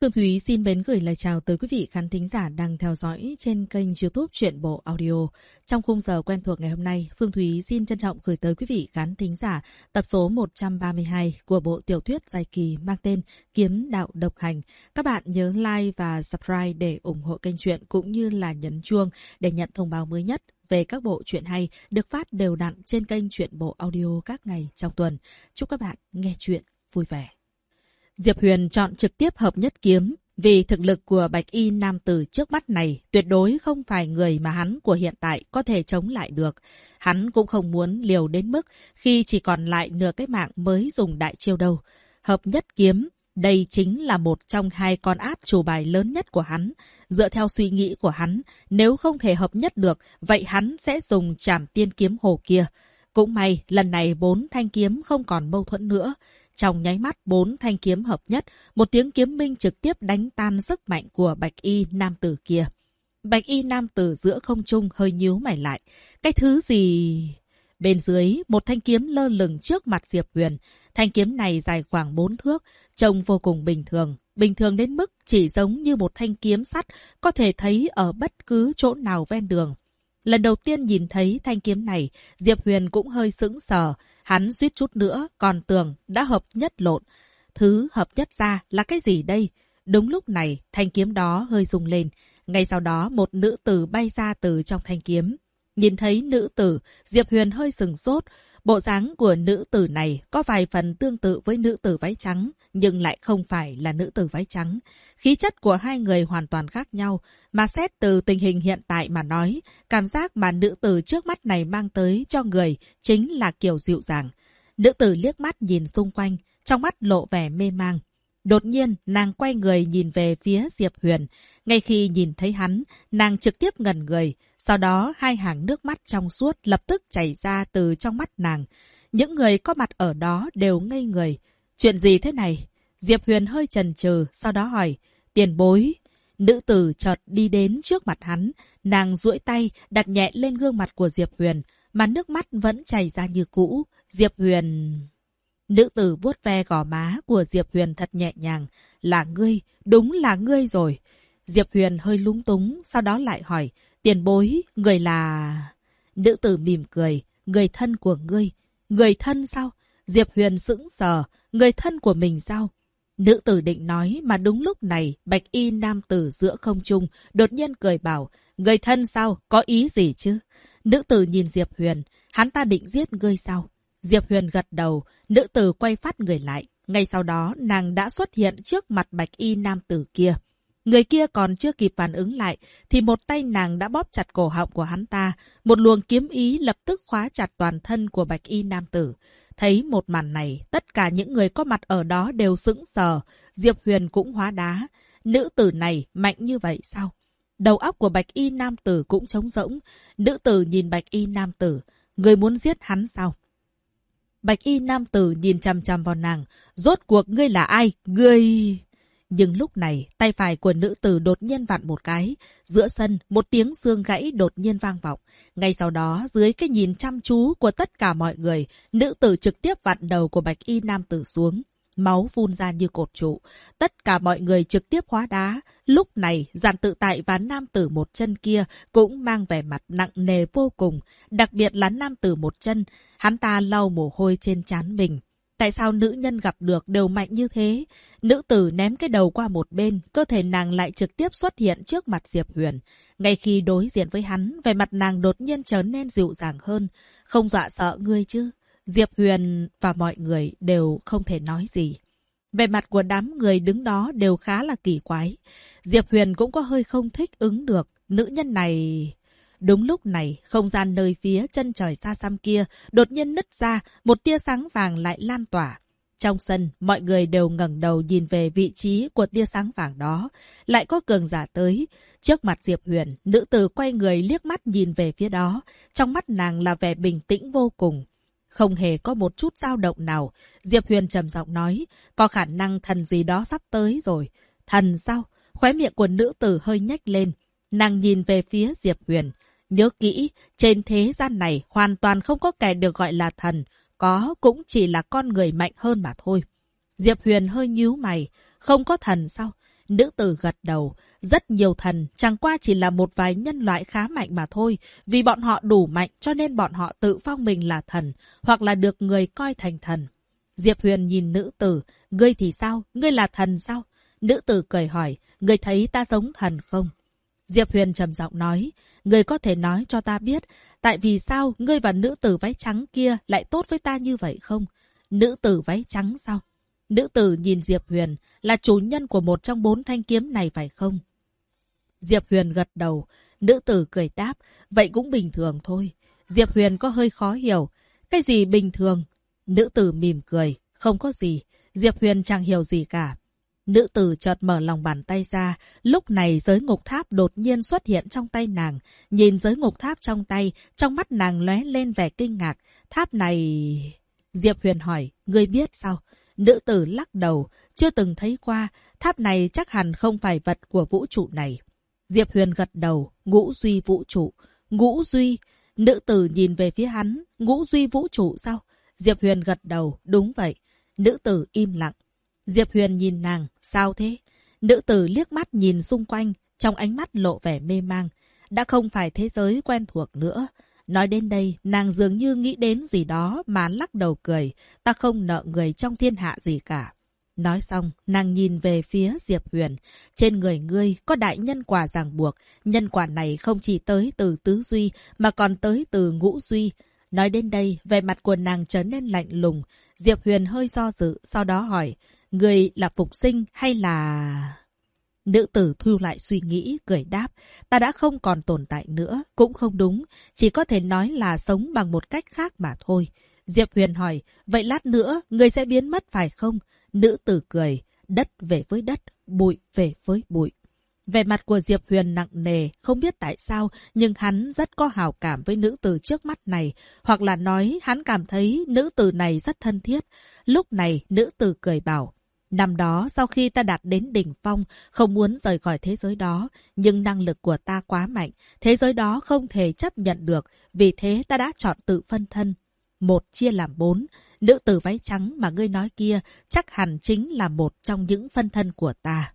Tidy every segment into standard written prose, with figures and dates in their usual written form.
Phương Thúy xin mến gửi lời chào tới quý vị khán thính giả đang theo dõi trên kênh YouTube Truyện Bộ Audio. Trong khung giờ quen thuộc ngày hôm nay, Phương Thúy xin trân trọng gửi tới quý vị khán thính giả tập số 132 của bộ tiểu thuyết dài kỳ mang tên Kiếm Đạo Độc Hành. Các bạn nhớ like và subscribe để ủng hộ kênh truyện cũng như là nhấn chuông để nhận thông báo mới nhất về các bộ truyện hay được phát đều đặn trên kênh Truyện Bộ Audio các ngày trong tuần. Chúc các bạn nghe truyện vui vẻ. Diệp Huyền chọn trực tiếp hợp nhất kiếm vì thực lực của bạch y nam tử trước mắt này tuyệt đối không phải người mà hắn của hiện tại có thể chống lại được. Hắn cũng không muốn liều đến mức khi chỉ còn lại nửa cái mạng mới dùng đại chiêu đâu. Hợp nhất kiếm, đây chính là một trong hai con át chủ bài lớn nhất của hắn. Dựa theo suy nghĩ của hắn, nếu không thể hợp nhất được, vậy hắn sẽ dùng trảm tiên kiếm hồ kia. Cũng may, lần này 4 thanh kiếm không còn mâu thuẫn nữa. Trong nháy mắt 4 thanh kiếm hợp nhất, một tiếng kiếm minh trực tiếp đánh tan sức mạnh của bạch y nam tử kia. Bạch y nam tử giữa không trung hơi nhíu mày lại. Cái thứ gì? Bên dưới, một thanh kiếm lơ lửng trước mặt Diệp Huyền. Thanh kiếm này dài khoảng 4 thước, trông vô cùng bình thường. Bình thường đến mức chỉ giống như một thanh kiếm sắt có thể thấy ở bất cứ chỗ nào ven đường. Lần đầu tiên nhìn thấy thanh kiếm này, Diệp Huyền cũng hơi sững sờ. Hắn suýt chút nữa còn tưởng đã hợp nhất lộn. Thứ hợp nhất ra là cái gì đây? Đúng lúc này, thanh kiếm đó hơi rung lên. Ngay sau đó một nữ tử bay ra từ trong thanh kiếm. Nhìn thấy nữ tử, Diệp Huyền hơi sừng sốt. Bộ dáng của nữ tử này có vài phần tương tự với nữ tử váy trắng, nhưng lại không phải là nữ tử váy trắng. Khí chất của hai người hoàn toàn khác nhau, mà xét từ tình hình hiện tại mà nói, cảm giác mà nữ tử trước mắt này mang tới cho người chính là kiểu dịu dàng. Nữ tử liếc mắt nhìn xung quanh, trong mắt lộ vẻ mê mang. Đột nhiên, nàng quay người nhìn về phía Diệp Huyền. Ngay khi nhìn thấy hắn, nàng trực tiếp ngẩn người. Sau đó, hai hàng nước mắt trong suốt lập tức chảy ra từ trong mắt nàng. Những người có mặt ở đó đều ngây người. Chuyện gì thế này? Diệp Huyền hơi chần chừ, sau đó hỏi, tiền bối. Nữ tử chợt đi đến trước mặt hắn. Nàng duỗi tay, đặt nhẹ lên gương mặt của Diệp Huyền, mà nước mắt vẫn chảy ra như cũ. Diệp Huyền... Nữ tử vuốt ve gò má của Diệp Huyền thật nhẹ nhàng. Là ngươi, đúng là ngươi rồi. Diệp Huyền hơi lúng túng, sau đó lại hỏi, tiền bối, người là... Nữ tử mỉm cười, người thân của ngươi. Người thân sao? Diệp Huyền sững sờ, người thân của mình sao? Nữ tử định nói mà đúng lúc này, bạch y nam tử giữa không trung đột nhiên cười bảo, người thân sao? Có ý gì chứ? Nữ tử nhìn Diệp Huyền, hắn ta định giết ngươi sao? Diệp Huyền gật đầu, nữ tử quay phát người lại. Ngay sau đó, nàng đã xuất hiện trước mặt bạch y nam tử kia. Người kia còn chưa kịp phản ứng lại, thì một tay nàng đã bóp chặt cổ họng của hắn ta. Một luồng kiếm ý lập tức khóa chặt toàn thân của bạch y nam tử. Thấy một màn này, tất cả những người có mặt ở đó đều sững sờ. Diệp Huyền cũng hóa đá. Nữ tử này mạnh như vậy sao? Đầu óc của bạch y nam tử cũng trống rỗng. Nữ tử nhìn bạch y nam tử. Người muốn giết hắn sao? Bạch y nam tử nhìn chằm chằm vào nàng. Rốt cuộc ngươi là ai? Ngươi... Nhưng lúc này, tay phải của nữ tử đột nhiên vặn một cái. Giữa sân, một tiếng xương gãy đột nhiên vang vọng. Ngay sau đó, dưới cái nhìn chăm chú của tất cả mọi người, nữ tử trực tiếp vặn đầu của bạch y nam tử xuống. Máu phun ra như cột trụ. Tất cả mọi người trực tiếp hóa đá. Lúc này, Giản Tự Tại và nam tử một chân kia cũng mang vẻ mặt nặng nề vô cùng. Đặc biệt là nam tử một chân, hắn ta lau mồ hôi trên trán mình. Tại sao nữ nhân gặp được đều mạnh như thế? Nữ tử ném cái đầu qua một bên, cơ thể nàng lại trực tiếp xuất hiện trước mặt Diệp Huyền. Ngay khi đối diện với hắn, vẻ mặt nàng đột nhiên trở nên dịu dàng hơn. Không dọa sợ ngươi chứ? Diệp Huyền và mọi người đều không thể nói gì. Vẻ mặt của đám người đứng đó đều khá là kỳ quái. Diệp Huyền cũng có hơi không thích ứng được. Nữ nhân này... Đúng lúc này, không gian nơi phía chân trời xa xăm kia đột nhiên nứt ra, một tia sáng vàng lại lan tỏa. Trong sân, mọi người đều ngẩng đầu nhìn về vị trí của tia sáng vàng đó. Lại có cường giả tới. Trước mặt Diệp Huyền, nữ tử quay người liếc mắt nhìn về phía đó. Trong mắt nàng là vẻ bình tĩnh vô cùng. Không hề có một chút dao động nào. Diệp Huyền trầm giọng nói, có khả năng thần gì đó sắp tới rồi. Thần sao? Khóe miệng của nữ tử hơi nhếch lên. Nàng nhìn về phía Diệp Huyền. Nhớ kỹ, trên thế gian này hoàn toàn không có kẻ được gọi là thần. Có cũng chỉ là con người mạnh hơn mà thôi. Diệp Huyền hơi nhíu mày. Không có thần sao? Nữ tử gật đầu. Rất nhiều thần chẳng qua chỉ là một vài nhân loại khá mạnh mà thôi. Vì bọn họ đủ mạnh cho nên bọn họ tự phong mình là thần, hoặc là được người coi thành thần. Diệp Huyền nhìn nữ tử. Ngươi thì sao? Ngươi là thần sao? Nữ tử cười hỏi. Ngươi thấy ta giống thần không? Diệp Huyền trầm giọng nói. Ngươi có thể nói cho ta biết, tại vì sao ngươi và nữ tử váy trắng kia lại tốt với ta như vậy không? Nữ tử váy trắng sao? Nữ tử nhìn Diệp Huyền, là chủ nhân của một trong 4 thanh kiếm này phải không? Diệp Huyền gật đầu. Nữ tử cười đáp. Vậy cũng bình thường thôi. Diệp Huyền có hơi khó hiểu. Cái gì bình thường? Nữ tử mỉm cười. Không có gì. Diệp Huyền chẳng hiểu gì cả. Nữ tử chợt mở lòng bàn tay ra. Lúc này giới ngục tháp đột nhiên xuất hiện trong tay nàng. Nhìn giới ngục tháp trong tay, trong mắt nàng lóe lên vẻ kinh ngạc. Tháp này... Diệp Huyền hỏi. Ngươi biết sao? Nữ tử lắc đầu. Chưa từng thấy qua. Tháp này chắc hẳn không phải vật của vũ trụ này. Diệp Huyền gật đầu. Ngũ duy vũ trụ. Ngũ duy. Nữ tử nhìn về phía hắn. Ngũ duy vũ trụ sao? Diệp Huyền gật đầu. Đúng vậy. Nữ tử im lặng. Diệp Huyền nhìn nàng. Sao thế? Nữ tử liếc mắt nhìn xung quanh. Trong ánh mắt lộ vẻ mê mang. Đã không phải thế giới quen thuộc nữa. Nói đến đây, nàng dường như nghĩ đến gì đó mà lắc đầu cười. Ta không nợ người trong thiên hạ gì cả. Nói xong, nàng nhìn về phía Diệp Huyền. Trên người ngươi có đại nhân quả ràng buộc. Nhân quả này không chỉ tới từ tứ duy, mà còn tới từ ngũ duy. Nói đến đây, vẻ mặt của nàng trở nên lạnh lùng. Diệp Huyền hơi do dự, sau đó hỏi. Ngươi là phục sinh hay là... Nữ tử thu lại suy nghĩ, cười đáp. Ta đã không còn tồn tại nữa, cũng không đúng. Chỉ có thể nói là sống bằng một cách khác mà thôi. Diệp Huyền hỏi. Vậy lát nữa, ngươi sẽ biến mất phải không? Nữ tử cười. Đất về với đất, bụi về với bụi. Vẻ mặt của Diệp Huyền nặng nề, không biết tại sao, nhưng hắn rất có hảo cảm với nữ tử trước mắt này. Hoặc là nói, hắn cảm thấy nữ tử này rất thân thiết. Lúc này, nữ tử cười bảo. Năm đó, sau khi ta đạt đến đỉnh phong, không muốn rời khỏi thế giới đó, nhưng năng lực của ta quá mạnh, thế giới đó không thể chấp nhận được, vì thế ta đã chọn tự phân thân. 1 chia làm 4, nữ tử váy trắng mà ngươi nói kia chắc hẳn chính là một trong những phân thân của ta.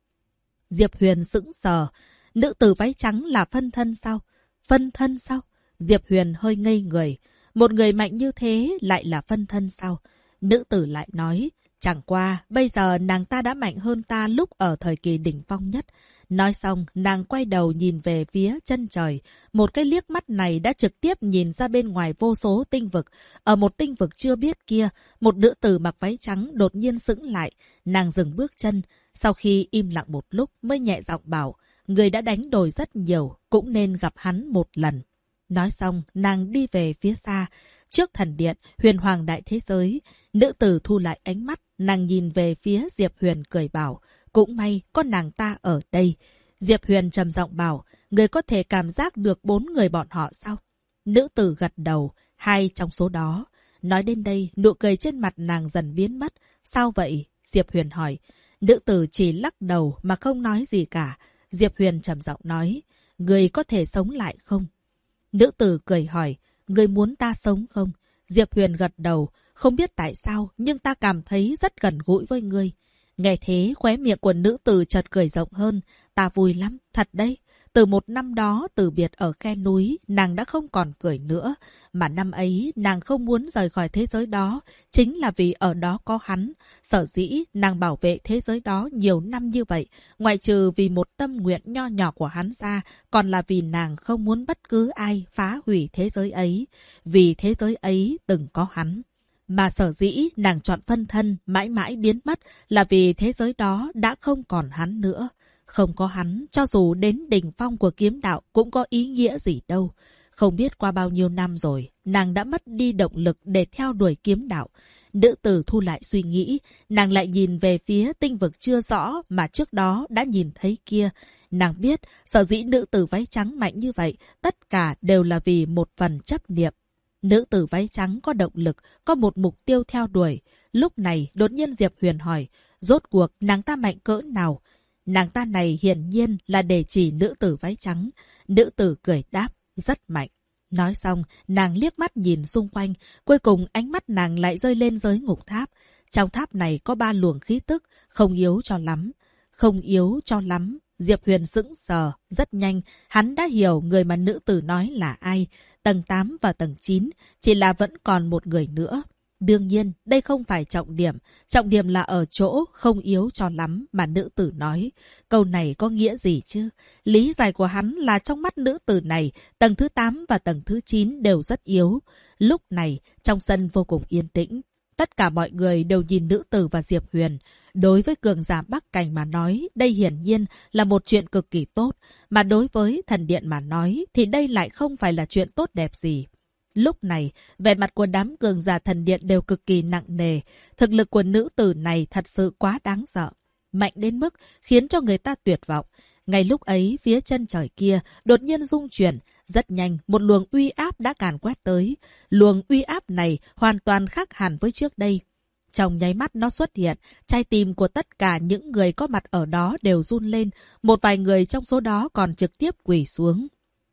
Diệp Huyền sững sờ, nữ tử váy trắng là phân thân sao? Phân thân sao? Diệp Huyền hơi ngây người, một người mạnh như thế lại là phân thân sao? Nữ tử lại nói, chẳng qua, bây giờ nàng ta đã mạnh hơn ta lúc ở thời kỳ đỉnh phong nhất. Nói xong, nàng quay đầu nhìn về phía chân trời. Một cái liếc mắt này đã trực tiếp nhìn ra bên ngoài vô số tinh vực. Ở một tinh vực chưa biết kia, một nữ tử mặc váy trắng đột nhiên sững lại. Nàng dừng bước chân. Sau khi im lặng một lúc mới nhẹ giọng bảo, người đã đánh đổi rất nhiều, cũng nên gặp hắn một lần. Nói xong, nàng đi về phía xa. Trước thần điện, huyền hoàng đại thế giới, nữ tử thu lại ánh mắt, nàng nhìn về phía Diệp Huyền cười bảo, cũng may có nàng ta ở đây. Diệp Huyền trầm giọng bảo, người có thể cảm giác được 4 người bọn họ sao? Nữ tử gật đầu, 2 trong số đó. Nói đến đây, nụ cười trên mặt nàng dần biến mất. Sao vậy? Diệp Huyền hỏi. Nữ tử chỉ lắc đầu mà không nói gì cả. Diệp Huyền trầm giọng nói, người có thể sống lại không? Nữ tử cười hỏi, người muốn ta sống không? Diệp Huyền gật đầu, không biết tại sao, nhưng ta cảm thấy rất gần gũi với ngươi. Nghe thế, khóe miệng của nữ tử chợt cười rộng hơn. Ta vui lắm, thật đấy. Từ một năm đó từ biệt ở khe núi, nàng đã không còn cười nữa. Mà năm ấy, nàng không muốn rời khỏi thế giới đó, chính là vì ở đó có hắn. Sở dĩ, nàng bảo vệ thế giới đó nhiều năm như vậy, ngoại trừ vì một tâm nguyện nho nhỏ của hắn ra, còn là vì nàng không muốn bất cứ ai phá hủy thế giới ấy. Vì thế giới ấy từng có hắn. Mà sở dĩ nàng chọn phân thân mãi mãi biến mất là vì thế giới đó đã không còn hắn nữa. Không có hắn, cho dù đến đỉnh phong của kiếm đạo cũng có ý nghĩa gì đâu. Không biết qua bao nhiêu năm rồi, nàng đã mất đi động lực để theo đuổi kiếm đạo. Nữ tử thu lại suy nghĩ, nàng lại nhìn về phía tinh vực chưa rõ mà trước đó đã nhìn thấy kia. Nàng biết, sở dĩ nữ tử váy trắng mạnh như vậy, tất cả đều là vì một phần chấp niệm. Nữ tử váy trắng có động lực, có một mục tiêu theo đuổi. Lúc này, đột nhiên Diệp Huyền hỏi, rốt cuộc nàng ta mạnh cỡ nào? Nàng ta này hiển nhiên là để chỉ nữ tử váy trắng. Nữ tử cười đáp, rất mạnh. Nói xong, nàng liếc mắt nhìn xung quanh, cuối cùng ánh mắt nàng lại rơi lên giới ngục tháp. Trong tháp này có 3 luồng khí tức, không yếu cho lắm. không yếu cho lắm. Diệp Huyền sững sờ, rất nhanh, hắn đã hiểu người mà nữ tử nói là ai. Tầng 8 và tầng 9, chỉ là vẫn còn một người nữa. Đương nhiên, đây không phải trọng điểm là ở chỗ không yếu cho lắm mà nữ tử nói. Câu này có nghĩa gì chứ? Lý giải của hắn là trong mắt nữ tử này, tầng thứ 8 và tầng thứ 9 đều rất yếu. Lúc này, trong sân vô cùng yên tĩnh. Tất cả mọi người đều nhìn nữ tử và Diệp Huyền. Đối với cường giả Bắc Cảnh mà nói, đây hiển nhiên là một chuyện cực kỳ tốt. Mà đối với thần điện mà nói, thì đây lại không phải là chuyện tốt đẹp gì. Lúc này, vẻ mặt của đám cường giả thần điện đều cực kỳ nặng nề. Thực lực của nữ tử này thật sự quá đáng sợ. Mạnh đến mức khiến cho người ta tuyệt vọng. Ngay lúc ấy, phía chân trời kia đột nhiên rung chuyển. Rất nhanh, một luồng uy áp đã càn quét tới. Luồng uy áp này hoàn toàn khác hẳn với trước đây. Trong nháy mắt nó xuất hiện, trái tim của tất cả những người có mặt ở đó đều run lên. Một vài người trong số đó còn trực tiếp quỳ xuống.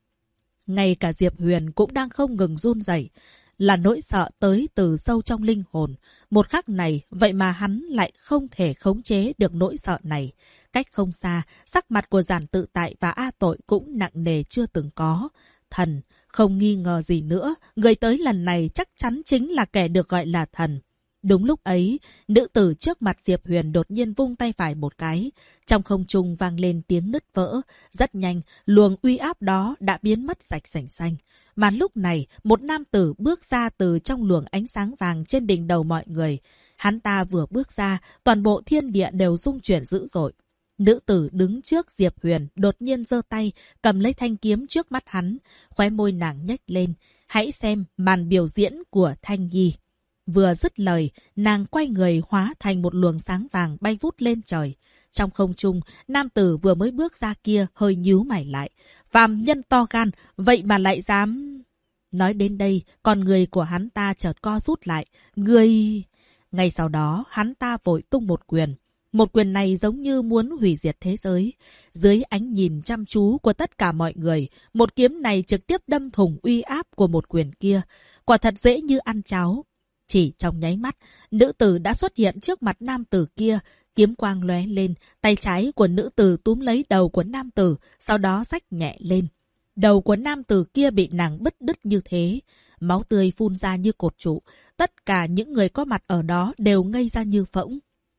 Ngay cả Diệp Huyền cũng đang không ngừng run rẩy, là nỗi sợ tới từ sâu trong linh hồn. Một khắc này, vậy mà hắn lại không thể khống chế được nỗi sợ này. Cách không xa, sắc mặt của Giản Tự Tại và A Tội cũng nặng nề chưa từng có. Thần, không nghi ngờ gì nữa, người tới lần này chắc chắn chính là kẻ được gọi là thần. Đúng lúc ấy, nữ tử trước mặt Diệp Huyền đột nhiên vung tay phải một cái. Trong không trung vang lên tiếng nứt vỡ. Rất nhanh, luồng uy áp đó đã biến mất sạch sành xanh. Mà lúc này, một nam tử bước ra từ trong luồng ánh sáng vàng trên đỉnh đầu mọi người. Hắn ta vừa bước ra, toàn bộ thiên địa đều rung chuyển dữ dội. Nữ tử đứng trước Diệp Huyền đột nhiên giơ tay, cầm lấy thanh kiếm trước mắt hắn. Khóe môi nàng nhếch lên. Hãy xem màn biểu diễn của Thanh Nhi. Vừa dứt lời, nàng quay người hóa thành một luồng sáng vàng bay vút lên trời. Trong không trung, nam tử vừa mới bước ra kia hơi nhíu mày lại. Phàm nhân to gan, vậy mà lại dám... Nói đến đây, con người của hắn ta chợt co rút lại. Người... Ngay sau đó, hắn ta vội tung một quyền. Một quyền này giống như muốn hủy diệt thế giới. Dưới ánh nhìn chăm chú của tất cả mọi người, một kiếm này trực tiếp đâm thủng uy áp của một quyền kia. Quả thật dễ như ăn cháo. Chỉ trong nháy mắt, nữ tử đã xuất hiện trước mặt nam tử kia, kiếm quang lóe lên, tay trái của nữ tử túm lấy đầu của nam tử, sau đó xách nhẹ lên. Đầu của nam tử kia bị nàng bứt đứt như thế, máu tươi phun ra như cột trụ, tất cả những người có mặt ở đó đều ngây ra như phỗng.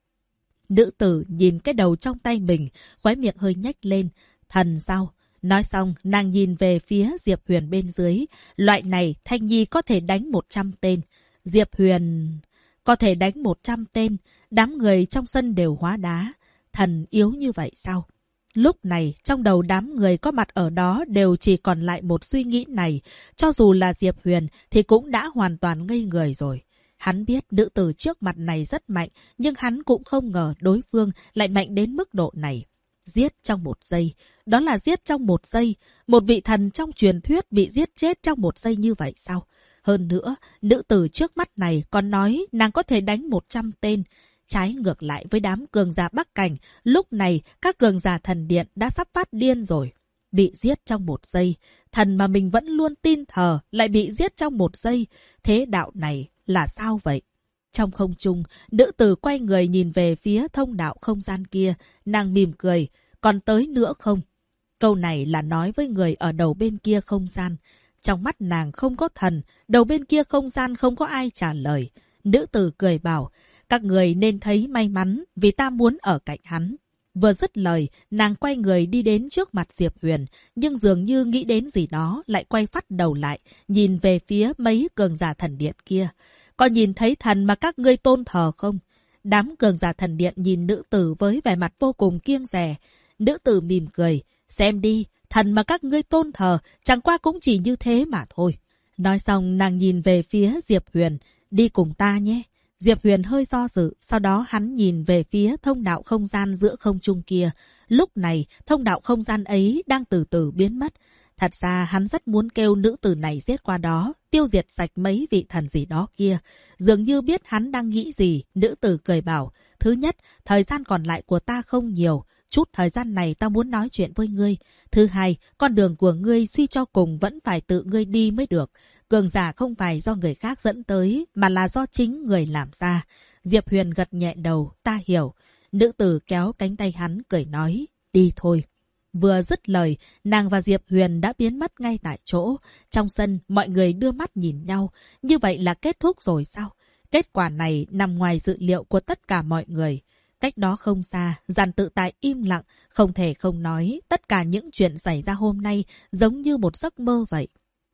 Nữ tử nhìn cái đầu trong tay mình, khóe miệng hơi nhếch lên. Thần sao? Nói xong, nàng nhìn về phía Diệp Huyền bên dưới. Loại này, Thanh Nhi có thể đánh 100 tên. Diệp Huyền có thể đánh 100 tên, đám người trong sân đều hóa đá. Thần yếu như vậy sao? Lúc này, trong đầu đám người có mặt ở đó đều chỉ còn lại một suy nghĩ này. Cho dù là Diệp Huyền thì cũng đã hoàn toàn ngây người rồi. Hắn biết nữ tử trước mặt này rất mạnh, nhưng hắn cũng không ngờ đối phương lại mạnh đến mức độ này. Giết trong 1 giây, đó là giết trong 1 giây. Một vị thần trong truyền thuyết bị giết chết trong 1 giây như vậy sao? Hơn nữa, nữ tử trước mắt này còn nói nàng có thể đánh 100 tên. Trái ngược lại với đám cường giả Bắc Cảnh, lúc này các cường giả thần điện đã sắp phát điên rồi. Bị giết trong 1 giây, thần mà mình vẫn luôn tin thờ lại bị giết trong 1 giây. Thế đạo này là sao vậy? Trong không trung, nữ tử quay người nhìn về phía thông đạo không gian kia, nàng mỉm cười. Còn tới nữa không? Câu này là nói với người ở đầu bên kia không gian. Trong mắt nàng không có thần, đầu bên kia không gian không có ai trả lời. Nữ tử cười bảo, các người nên thấy may mắn vì ta muốn ở cạnh hắn. Vừa dứt lời, nàng quay người đi đến trước mặt Diệp Huyền, nhưng dường như nghĩ đến gì đó lại quay phắt đầu lại, nhìn về phía mấy cường giả thần điện kia. Có nhìn thấy thần mà các ngươi tôn thờ không? Đám cường giả thần điện nhìn nữ tử với vẻ mặt vô cùng kiêng dè. Nữ tử mỉm cười, xem đi. Thần mà các ngươi tôn thờ, chẳng qua cũng chỉ như thế mà thôi. Nói xong nàng nhìn về phía Diệp Huyền, đi cùng ta nhé. Diệp Huyền hơi do dự, sau đó hắn nhìn về phía thông đạo không gian giữa không trung kia. Lúc này, thông đạo không gian ấy đang từ từ biến mất. Thật ra hắn rất muốn kêu nữ tử này giết qua đó, tiêu diệt sạch mấy vị thần gì đó kia. Dường như biết hắn đang nghĩ gì, nữ tử cười bảo, thứ nhất, thời gian còn lại của ta không nhiều. Chút thời gian này ta muốn nói chuyện với ngươi. Thứ hai, con đường của ngươi suy cho cùng vẫn phải tự ngươi đi mới được. Cường giả không phải do người khác dẫn tới, mà là do chính người làm ra. Diệp Huyền gật nhẹ đầu, ta hiểu. Nữ tử kéo cánh tay hắn cười nói, đi thôi. Vừa dứt lời, nàng và Diệp Huyền đã biến mất ngay tại chỗ. Trong sân, mọi người đưa mắt nhìn nhau. Như vậy là kết thúc rồi sao? Kết quả này nằm ngoài dự liệu của tất cả mọi người. Cách đó không xa, Giản Tự Tại im lặng, không thể không nói. Tất cả những chuyện xảy ra hôm nay giống như một giấc mơ vậy.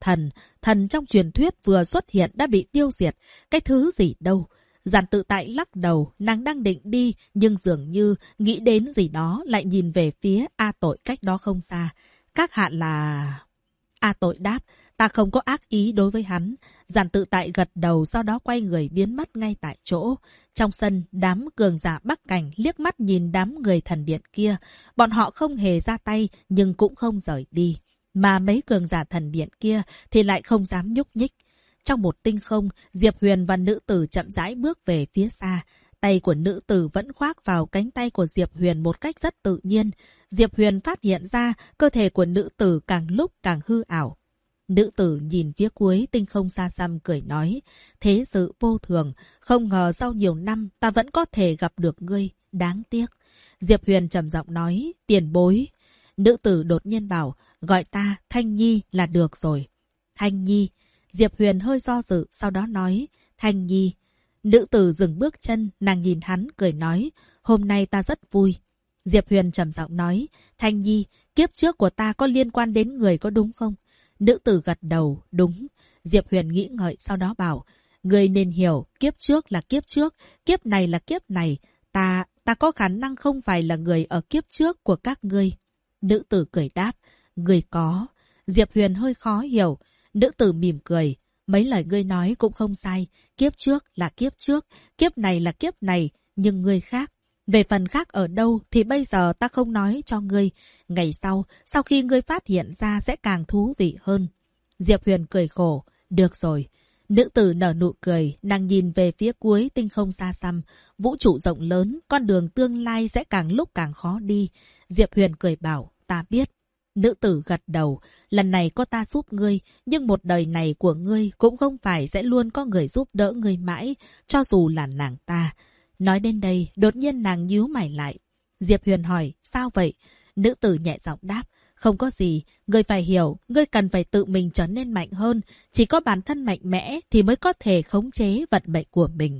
Thần trong truyền thuyết vừa xuất hiện đã bị tiêu diệt. Cái thứ gì đâu? Giản Tự Tại lắc đầu, nàng đang định đi, nhưng dường như nghĩ đến gì đó lại nhìn về phía A Tội cách đó không xa. Các hạ là... A Tội đáp, ta không có ác ý đối với hắn. Giản Tự Tại gật đầu, sau đó quay người biến mất ngay tại chỗ. Trong sân, đám cường giả Bắc Cảnh liếc mắt nhìn đám người thần điện kia. Bọn họ không hề ra tay, nhưng cũng không rời đi. Mà mấy cường giả thần điện kia thì lại không dám nhúc nhích. Trong một tinh không, Diệp Huyền và nữ tử chậm rãi bước về phía xa. Tay của nữ tử vẫn khoác vào cánh tay của Diệp Huyền một cách rất tự nhiên. Diệp Huyền phát hiện ra cơ thể của nữ tử càng lúc càng hư ảo. Nữ tử nhìn phía cuối tinh không xa xăm cười nói, thế sự vô thường, không ngờ sau nhiều năm ta vẫn có thể gặp được ngươi, đáng tiếc. Diệp Huyền trầm giọng nói, tiền bối. Nữ tử đột nhiên bảo, gọi ta Thanh Nhi là được rồi. Thanh Nhi. Diệp Huyền hơi do dự, sau đó nói, Thanh Nhi. Nữ tử dừng bước chân, nàng nhìn hắn, cười nói, hôm nay ta rất vui. Diệp Huyền trầm giọng nói, Thanh Nhi, kiếp trước của ta có liên quan đến người có đúng không? Nữ tử gật đầu, đúng. Diệp Huyền nghĩ ngợi, sau đó bảo, ngươi nên hiểu, kiếp trước là kiếp trước, kiếp này là kiếp này. Ta có khả năng không phải là người ở kiếp trước của các ngươi. Nữ tử cười đáp, ngươi có. Diệp Huyền hơi khó hiểu. Nữ tử mỉm cười, mấy lời ngươi nói cũng không sai. Kiếp trước là kiếp trước, kiếp này là kiếp này, nhưng ngươi khác. Về phần khác ở đâu thì bây giờ ta không nói cho ngươi. Ngày sau khi ngươi phát hiện ra sẽ càng thú vị hơn. Diệp Huyền cười khổ, được rồi. Nữ tử nở nụ cười, nàng nhìn về phía cuối tinh không xa xăm. Vũ trụ rộng lớn, con đường tương lai sẽ càng lúc càng khó đi. Diệp Huyền cười bảo, ta biết. Nữ tử gật đầu, lần này có ta giúp ngươi, nhưng một đời này của ngươi cũng không phải sẽ luôn có người giúp đỡ ngươi mãi, cho dù là nàng ta. Nói đến đây, đột nhiên nàng nhíu mày lại. Diệp Huyền hỏi, sao vậy? Nữ tử nhẹ giọng đáp, không có gì, ngươi phải hiểu, ngươi cần phải tự mình trở nên mạnh hơn, chỉ có bản thân mạnh mẽ thì mới có thể khống chế vận mệnh của mình.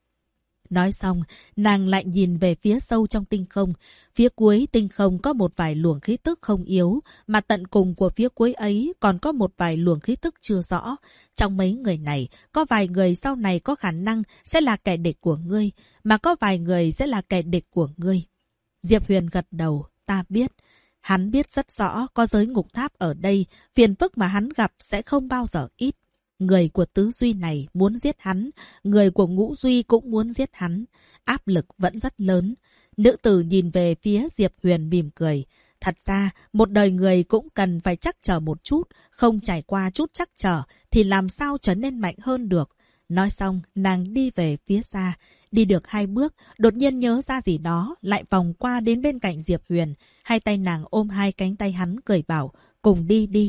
Nói xong, nàng lại nhìn về phía sâu trong tinh không. Phía cuối tinh không có một vài luồng khí tức không yếu, mà tận cùng của phía cuối ấy còn có một vài luồng khí tức chưa rõ. Trong mấy người này, có vài người sau này có khả năng sẽ là kẻ địch của ngươi, mà có vài người sẽ là kẻ địch của ngươi. Diệp Huyền gật đầu, ta biết. Hắn biết rất rõ có giới ngục tháp ở đây, phiền phức mà hắn gặp sẽ không bao giờ ít. Người của Tứ Duy này muốn giết hắn, người của Ngũ Duy cũng muốn giết hắn. Áp lực vẫn rất lớn. Nữ tử nhìn về phía Diệp Huyền mỉm cười. Thật ra, một đời người cũng cần phải trắc trở một chút, không trải qua chút trắc trở thì làm sao trở nên mạnh hơn được. Nói xong, nàng đi về phía xa. Đi được 2 bước, đột nhiên nhớ ra gì đó, lại vòng qua đến bên cạnh Diệp Huyền. Hai tay nàng ôm hai cánh tay hắn cười bảo, cùng đi đi.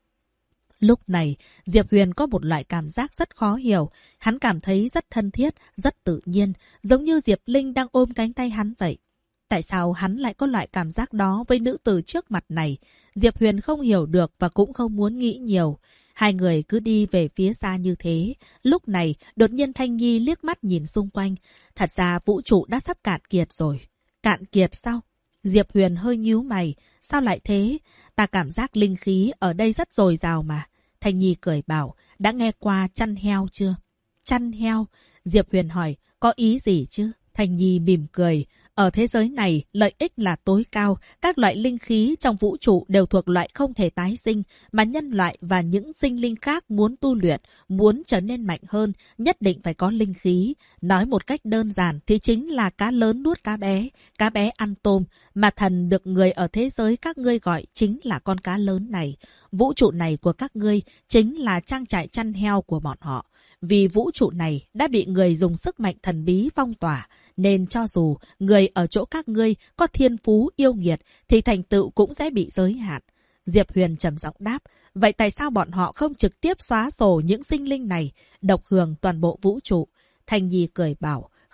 Lúc này, Diệp Huyền có một loại cảm giác rất khó hiểu. Hắn cảm thấy rất thân thiết, rất tự nhiên, giống như Diệp Linh đang ôm cánh tay hắn vậy. Tại sao hắn lại có loại cảm giác đó với nữ tử trước mặt này? Diệp Huyền không hiểu được và cũng không muốn nghĩ nhiều. Hai người cứ đi về phía xa như thế. Lúc này, đột nhiên Thanh Nhi liếc mắt nhìn xung quanh. Thật ra vũ trụ đã sắp cạn kiệt rồi. Cạn kiệt sao? Diệp Huyền hơi nhíu mày. Sao lại thế? Ta cảm giác linh khí ở đây rất dồi dào mà. Thanh Nhi cười bảo, đã nghe qua chăn heo chưa? Chăn heo? Diệp Huyền hỏi, có ý gì chứ? Thanh Nhi mỉm cười. Ở thế giới này, lợi ích là tối cao. Các loại linh khí trong vũ trụ đều thuộc loại không thể tái sinh, mà nhân loại và những sinh linh khác muốn tu luyện, muốn trở nên mạnh hơn, nhất định phải có linh khí. Nói một cách đơn giản thì chính là cá lớn nuốt cá bé ăn tôm, mà thần được người ở thế giới các ngươi gọi chính là con cá lớn này. Vũ trụ này của các ngươi chính là trang trại chăn heo của bọn họ. Vì vũ trụ này đã bị người dùng sức mạnh thần bí phong tỏa, nên cho dù người ở chỗ các ngươi có thiên phú yêu nghiệt thì thành tựu cũng sẽ bị giới hạn. Diệp Huyền trầm giọng đáp, vậy tại sao bọn họ không trực tiếp xóa sổ những sinh linh này, độc hưởng toàn bộ vũ trụ? Thanh Nhi cười bảo,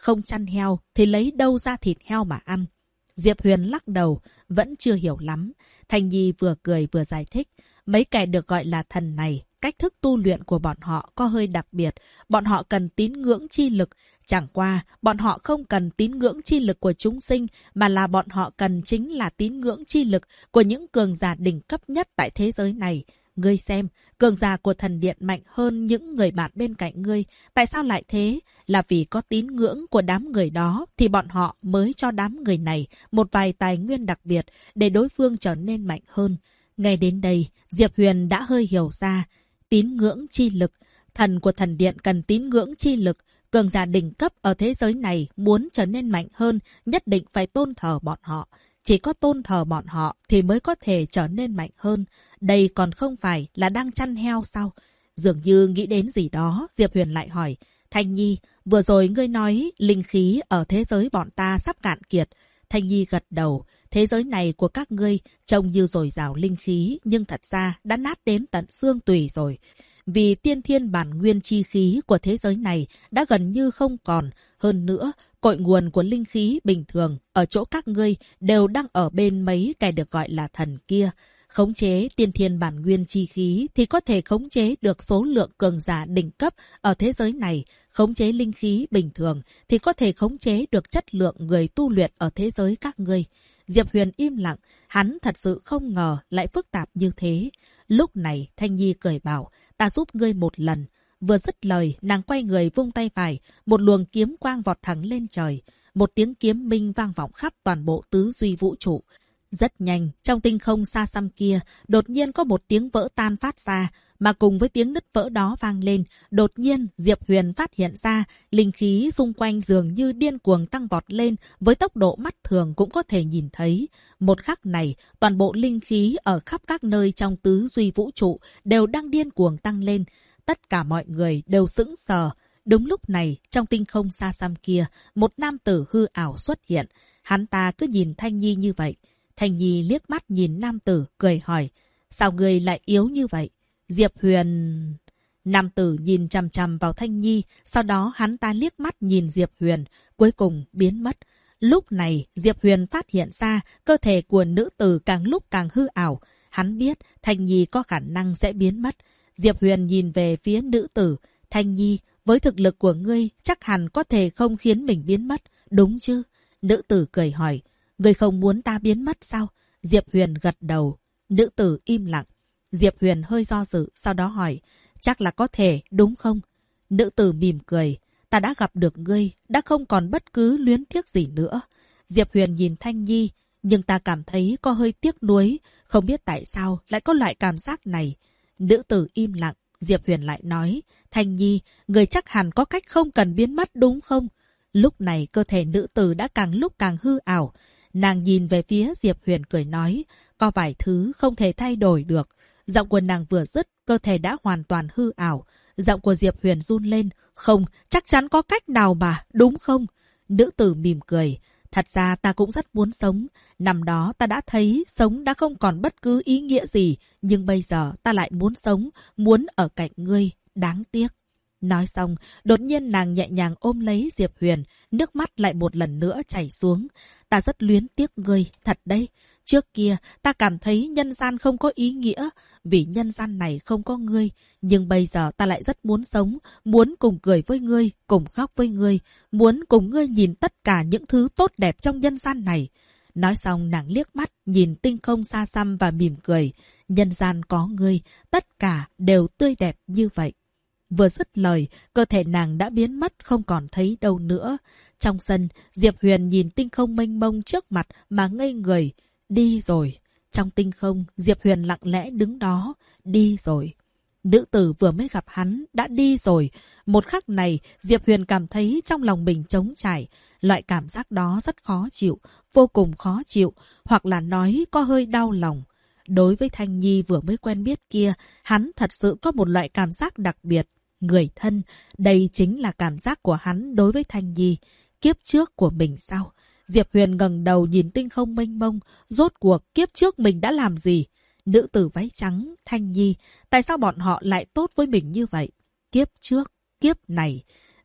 không chăn heo thì lấy đâu ra thịt heo mà ăn? Diệp Huyền lắc đầu, vẫn chưa hiểu lắm. Thanh Nhi vừa cười vừa giải thích. Mấy kẻ được gọi là thần này, cách thức tu luyện của bọn họ có hơi đặc biệt. Bọn họ cần tín ngưỡng chi lực. Chẳng qua, bọn họ không cần tín ngưỡng chi lực của chúng sinh, mà là bọn họ cần chính là tín ngưỡng chi lực của những cường giả đỉnh cấp nhất tại thế giới này. Ngươi xem, cường giả của thần điện mạnh hơn những người bạn bên cạnh ngươi. Tại sao lại thế? Là vì có tín ngưỡng của đám người đó thì bọn họ mới cho đám người này một vài tài nguyên đặc biệt để đối phương trở nên mạnh hơn. Ngay đến đây, Diệp Huyền đã hơi hiểu ra. Tín ngưỡng chi lực. Thần của thần điện cần tín ngưỡng chi lực. Cường giả đỉnh cấp ở thế giới này muốn trở nên mạnh hơn, nhất định phải tôn thờ bọn họ. Chỉ có tôn thờ bọn họ thì mới có thể trở nên mạnh hơn. Đây còn không phải là đang chăn heo sao? Dường như nghĩ đến gì đó, Diệp Huyền lại hỏi. Thanh Nhi, vừa rồi ngươi nói linh khí ở thế giới bọn ta sắp cạn kiệt. Thanh Nhi gật đầu. Thế giới này của các ngươi trông như dồi dào linh khí, nhưng thật ra đã nát đến tận xương tủy rồi. Vì tiên thiên bản nguyên chi khí của thế giới này đã gần như không còn. Hơn nữa, cội nguồn của linh khí bình thường ở chỗ các ngươi đều đang ở bên mấy kẻ được gọi là thần kia. Khống chế tiên thiên bản nguyên chi khí thì có thể khống chế được số lượng cường giả đỉnh cấp ở thế giới này. Khống chế linh khí bình thường thì có thể khống chế được chất lượng người tu luyện ở thế giới các ngươi. Diệp Huyền im lặng, hắn thật sự không ngờ lại phức tạp như thế. Lúc này Thanh Nhi cười bảo, ta giúp ngươi một lần. Vừa dứt lời, nàng quay người vung tay phải, một luồng kiếm quang vọt thẳng lên trời. Một tiếng kiếm minh vang vọng khắp toàn bộ tứ duy vũ trụ. Rất nhanh, trong tinh không xa xăm kia, đột nhiên có một tiếng vỡ tan phát ra, mà cùng với tiếng nứt vỡ đó vang lên, đột nhiên Diệp Huyền phát hiện ra, linh khí xung quanh dường như điên cuồng tăng vọt lên với tốc độ mắt thường cũng có thể nhìn thấy. Một khắc này, toàn bộ linh khí ở khắp các nơi trong tứ duy vũ trụ đều đang điên cuồng tăng lên. Tất cả mọi người đều sững sờ. Đúng lúc này, trong tinh không xa xăm kia, một nam tử hư ảo xuất hiện. Hắn ta cứ nhìn Thanh Nhi như vậy. Thanh Nhi liếc mắt nhìn nam tử, cười hỏi, sao người lại yếu như vậy? Diệp Huyền... Nam tử nhìn chằm chằm vào Thanh Nhi, sau đó hắn ta liếc mắt nhìn Diệp Huyền, cuối cùng biến mất. Lúc này, Diệp Huyền phát hiện ra cơ thể của nữ tử càng lúc càng hư ảo. Hắn biết Thanh Nhi có khả năng sẽ biến mất. Diệp Huyền nhìn về phía nữ tử. Thanh Nhi, với thực lực của ngươi, chắc hẳn có thể không khiến mình biến mất, đúng chứ? Nữ tử cười hỏi, ngươi không muốn ta biến mất sao? Diệp Huyền gật đầu. Nữ tử im lặng. Diệp Huyền hơi do dự, sau đó hỏi, chắc là có thể, đúng không? Nữ tử mỉm cười, ta đã gặp được ngươi, đã không còn bất cứ luyến tiếc gì nữa. Diệp Huyền nhìn Thanh Nhi, nhưng ta cảm thấy có hơi tiếc nuối, không biết tại sao lại có loại cảm giác này. Nữ tử im lặng, Diệp Huyền lại nói, Thanh Nhi, ngươi chắc hẳn có cách không cần biến mất đúng không? Lúc này cơ thể nữ tử đã càng lúc càng hư ảo. Nàng nhìn về phía Diệp Huyền cười nói, có vài thứ không thể thay đổi được. Giọng của nàng vừa dứt, cơ thể đã hoàn toàn hư ảo. Giọng của Diệp Huyền run lên, không, chắc chắn có cách nào mà, đúng không? Nữ tử mỉm cười, thật ra ta cũng rất muốn sống. Năm đó ta đã thấy sống đã không còn bất cứ ý nghĩa gì, nhưng bây giờ ta lại muốn sống, muốn ở cạnh ngươi, đáng tiếc. Nói xong, đột nhiên nàng nhẹ nhàng ôm lấy Diệp Huyền, nước mắt lại một lần nữa chảy xuống. Ta rất luyến tiếc ngươi, thật đấy. Trước kia, ta cảm thấy nhân gian không có ý nghĩa, vì nhân gian này không có ngươi. Nhưng bây giờ ta lại rất muốn sống, muốn cùng cười với ngươi, cùng khóc với ngươi, muốn cùng ngươi nhìn tất cả những thứ tốt đẹp trong nhân gian này. Nói xong nàng liếc mắt, nhìn tinh không xa xăm và mỉm cười. Nhân gian có ngươi, tất cả đều tươi đẹp như vậy. Vừa dứt lời, cơ thể nàng đã biến mất không còn thấy đâu nữa. Trong sân, Diệp Huyền nhìn tinh không mênh mông trước mặt mà ngây người. Đi rồi. Trong tinh không, Diệp Huyền lặng lẽ đứng đó. Đi rồi. Nữ tử vừa mới gặp hắn, đã đi rồi. Một khắc này, Diệp Huyền cảm thấy trong lòng mình trống trải. Loại cảm giác đó rất khó chịu, vô cùng khó chịu, hoặc là nói có hơi đau lòng. Đối với Thanh Nhi vừa mới quen biết kia, hắn thật sự có một loại cảm giác đặc biệt. Người thân, đây chính là cảm giác của hắn đối với Thanh Nhi. Kiếp trước của mình sao? Diệp Huyền ngẩng đầu nhìn tinh không mênh mông, rốt cuộc kiếp trước mình đã làm gì? Nữ tử váy trắng, Thanh Nhi, tại sao bọn họ lại tốt với mình như vậy? Kiếp trước, kiếp này.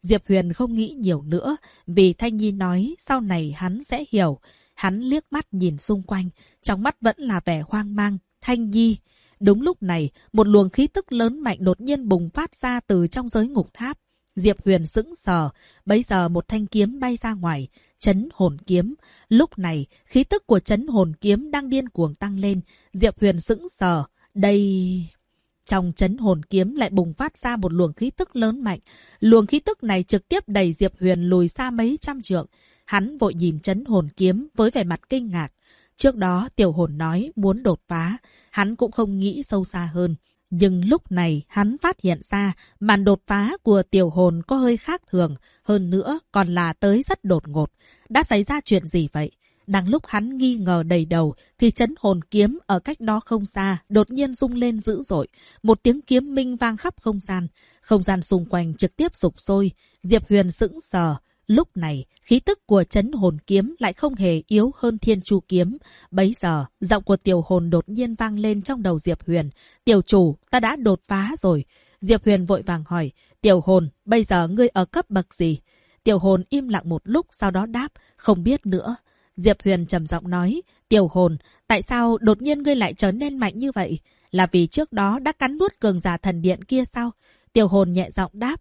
Diệp Huyền không nghĩ nhiều nữa, vì Thanh Nhi nói sau này hắn sẽ hiểu. Hắn liếc mắt nhìn xung quanh, trong mắt vẫn là vẻ hoang mang. Thanh Nhi. Đúng lúc này, một luồng khí tức lớn mạnh đột nhiên bùng phát ra từ trong giới ngục tháp. Diệp Huyền sững sờ, bấy giờ một thanh kiếm bay ra ngoài, Trấn Hồn Kiếm. Lúc này, khí tức của Trấn Hồn Kiếm đang điên cuồng tăng lên. Diệp Huyền sững sờ, đây... Trong Trấn Hồn Kiếm lại bùng phát ra một luồng khí tức lớn mạnh. Luồng khí tức này trực tiếp đẩy Diệp Huyền lùi xa mấy trăm trượng. Hắn vội nhìn Trấn Hồn Kiếm với vẻ mặt kinh ngạc. Trước đó Tiểu Hồn nói muốn đột phá, hắn cũng không nghĩ sâu xa hơn. Nhưng lúc này hắn phát hiện ra màn đột phá của Tiểu Hồn có hơi khác thường, hơn nữa còn là tới rất đột ngột. Đã xảy ra chuyện gì vậy? Đang lúc hắn nghi ngờ đầy đầu thì Trấn Hồn Kiếm ở cách đó không xa đột nhiên rung lên dữ dội. Một tiếng kiếm minh vang khắp không gian. Không gian xung quanh trực tiếp sục sôi. Diệp Huyền sững sờ. Lúc này, khí tức của Trấn Hồn Kiếm lại không hề yếu hơn Thiên Chu Kiếm. Bấy giờ, giọng của Tiểu Hồn đột nhiên vang lên trong đầu Diệp Huyền. Tiểu chủ, ta đã đột phá rồi. Diệp Huyền vội vàng hỏi, Tiểu Hồn, bây giờ ngươi ở cấp bậc gì? Tiểu Hồn im lặng một lúc, sau đó đáp, không biết nữa. Diệp Huyền trầm giọng nói, Tiểu Hồn, tại sao đột nhiên ngươi lại trở nên mạnh như vậy? Là vì trước đó đã cắn nuốt cường giả thần điện kia sao? Tiểu Hồn nhẹ giọng đáp,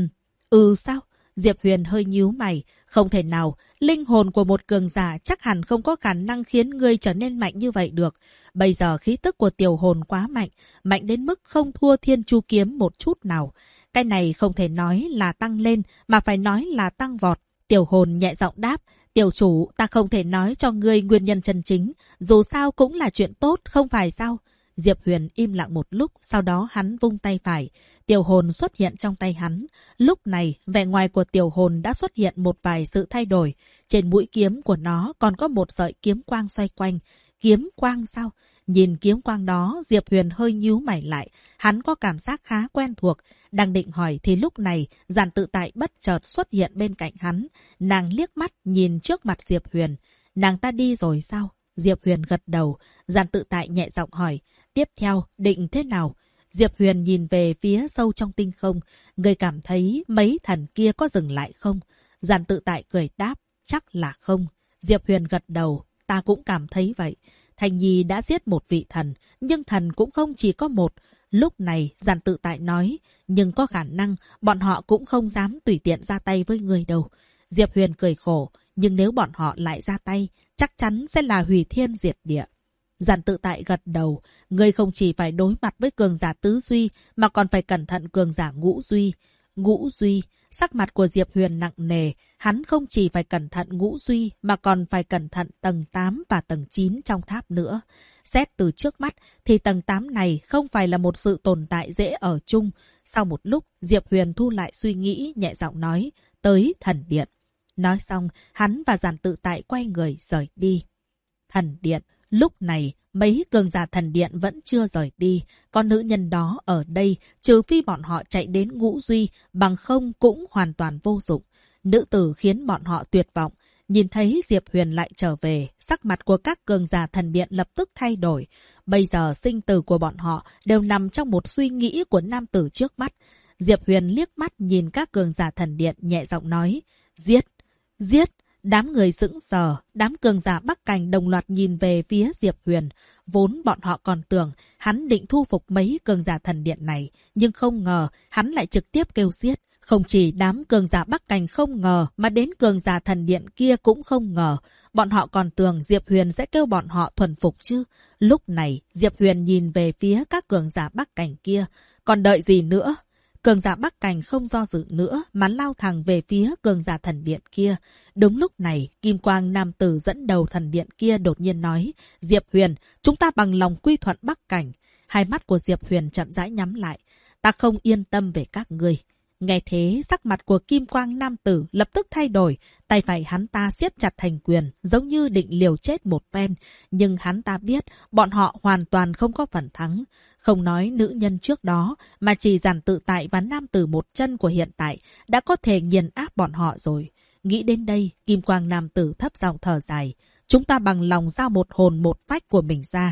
sao? Diệp Huyền hơi nhíu mày, không thể nào, linh hồn của một cường giả chắc hẳn không có khả năng khiến ngươi trở nên mạnh như vậy được. Bây giờ khí tức của Tiểu Hồn quá mạnh, mạnh đến mức không thua Thiên Chu Kiếm một chút nào. Cái này không thể nói là tăng lên, mà phải nói là tăng vọt. Tiểu Hồn nhẹ giọng đáp, Tiểu chủ, ta không thể nói cho ngươi nguyên nhân chân chính, dù sao cũng là chuyện tốt, không phải sao? Diệp Huyền im lặng một lúc, sau đó hắn vung tay phải. Tiểu Hồn xuất hiện trong tay hắn. Lúc này, vẻ ngoài của Tiểu Hồn đã xuất hiện một vài sự thay đổi. Trên mũi kiếm của nó còn có một sợi kiếm quang xoay quanh. Kiếm quang sao? Nhìn kiếm quang đó, Diệp Huyền hơi nhíu mày lại. Hắn có cảm giác khá quen thuộc. Đang định hỏi thì lúc này, Giản Tự Tại bất chợt xuất hiện bên cạnh hắn. Nàng liếc mắt nhìn trước mặt Diệp Huyền. Nàng ta đi rồi sao? Diệp Huyền gật đầu. Giản Tự Tại nhẹ giọng hỏi. Tiếp theo, định thế nào? Diệp Huyền nhìn về phía sâu trong tinh không. Người cảm thấy mấy thần kia có dừng lại không? Giản Tự Tại cười đáp. Chắc là không. Diệp Huyền gật đầu. Ta cũng cảm thấy vậy. Thanh Nhi đã giết một vị thần, nhưng thần cũng không chỉ có một. Lúc này, Giản Tự Tại nói, nhưng có khả năng bọn họ cũng không dám tùy tiện ra tay với người đâu. Diệp Huyền cười khổ, nhưng nếu bọn họ lại ra tay, chắc chắn sẽ là hủy thiên diệt địa. Giản Tự Tại gật đầu, ngươi không chỉ phải đối mặt với cường giả tứ duy, mà còn phải cẩn thận cường giả ngũ duy. Ngũ duy, sắc mặt của Diệp Huyền nặng nề, hắn không chỉ phải cẩn thận ngũ duy, mà còn phải cẩn thận tầng 8 và tầng 9 trong tháp nữa. Xét từ trước mắt, thì tầng 8 này không phải là một sự tồn tại dễ ở chung. Sau một lúc, Diệp Huyền thu lại suy nghĩ, nhẹ giọng nói, tới thần điện. Nói xong, hắn và Giản Tự Tại quay người rời đi. Thần điện. Lúc này, mấy cường giả thần điện vẫn chưa rời đi. Con nữ nhân đó ở đây, trừ phi bọn họ chạy đến ngũ duy, bằng không cũng hoàn toàn vô dụng. Nữ tử khiến bọn họ tuyệt vọng. Nhìn thấy Diệp Huyền lại trở về, sắc mặt của các cường giả thần điện lập tức thay đổi. Bây giờ sinh tử của bọn họ đều nằm trong một suy nghĩ của nam tử trước mắt. Diệp Huyền liếc mắt nhìn các cường giả thần điện nhẹ giọng nói, giết, giết. Đám người sững sờ, đám cường giả Bắc Cảnh đồng loạt nhìn về phía Diệp Huyền. Vốn bọn họ còn tưởng hắn định thu phục mấy cường giả thần điện này, nhưng không ngờ hắn lại trực tiếp kêu giết. Không chỉ đám cường giả Bắc Cảnh không ngờ, mà đến cường giả thần điện kia cũng không ngờ. Bọn họ còn tưởng Diệp Huyền sẽ kêu bọn họ thuần phục chứ. Lúc này, Diệp Huyền nhìn về phía các cường giả Bắc Cảnh kia. Còn đợi gì nữa? Cường giả Bắc Cảnh không do dự nữa mà lao thẳng về phía cường giả thần điện kia. Đúng lúc này, Kim Quang nam tử dẫn đầu thần điện kia đột nhiên nói, Diệp Huyền, chúng ta bằng lòng quy thuận Bắc Cảnh. Hai mắt của Diệp Huyền chậm rãi nhắm lại. Ta không yên tâm về các ngươi. Nghe thế, sắc mặt của Kim Quang nam tử lập tức thay đổi. Tay phải hắn ta siết chặt thành quyền, giống như định liều chết một phen. Nhưng hắn ta biết, bọn họ hoàn toàn không có phần thắng. Không nói nữ nhân trước đó, mà chỉ Giản Tự Tại và nam tử một chân của hiện tại đã có thể nghiền áp bọn họ rồi. Nghĩ đến đây, Kim Quang nam tử thấp giọng thở dài. Chúng ta bằng lòng giao một hồn một phách của mình ra.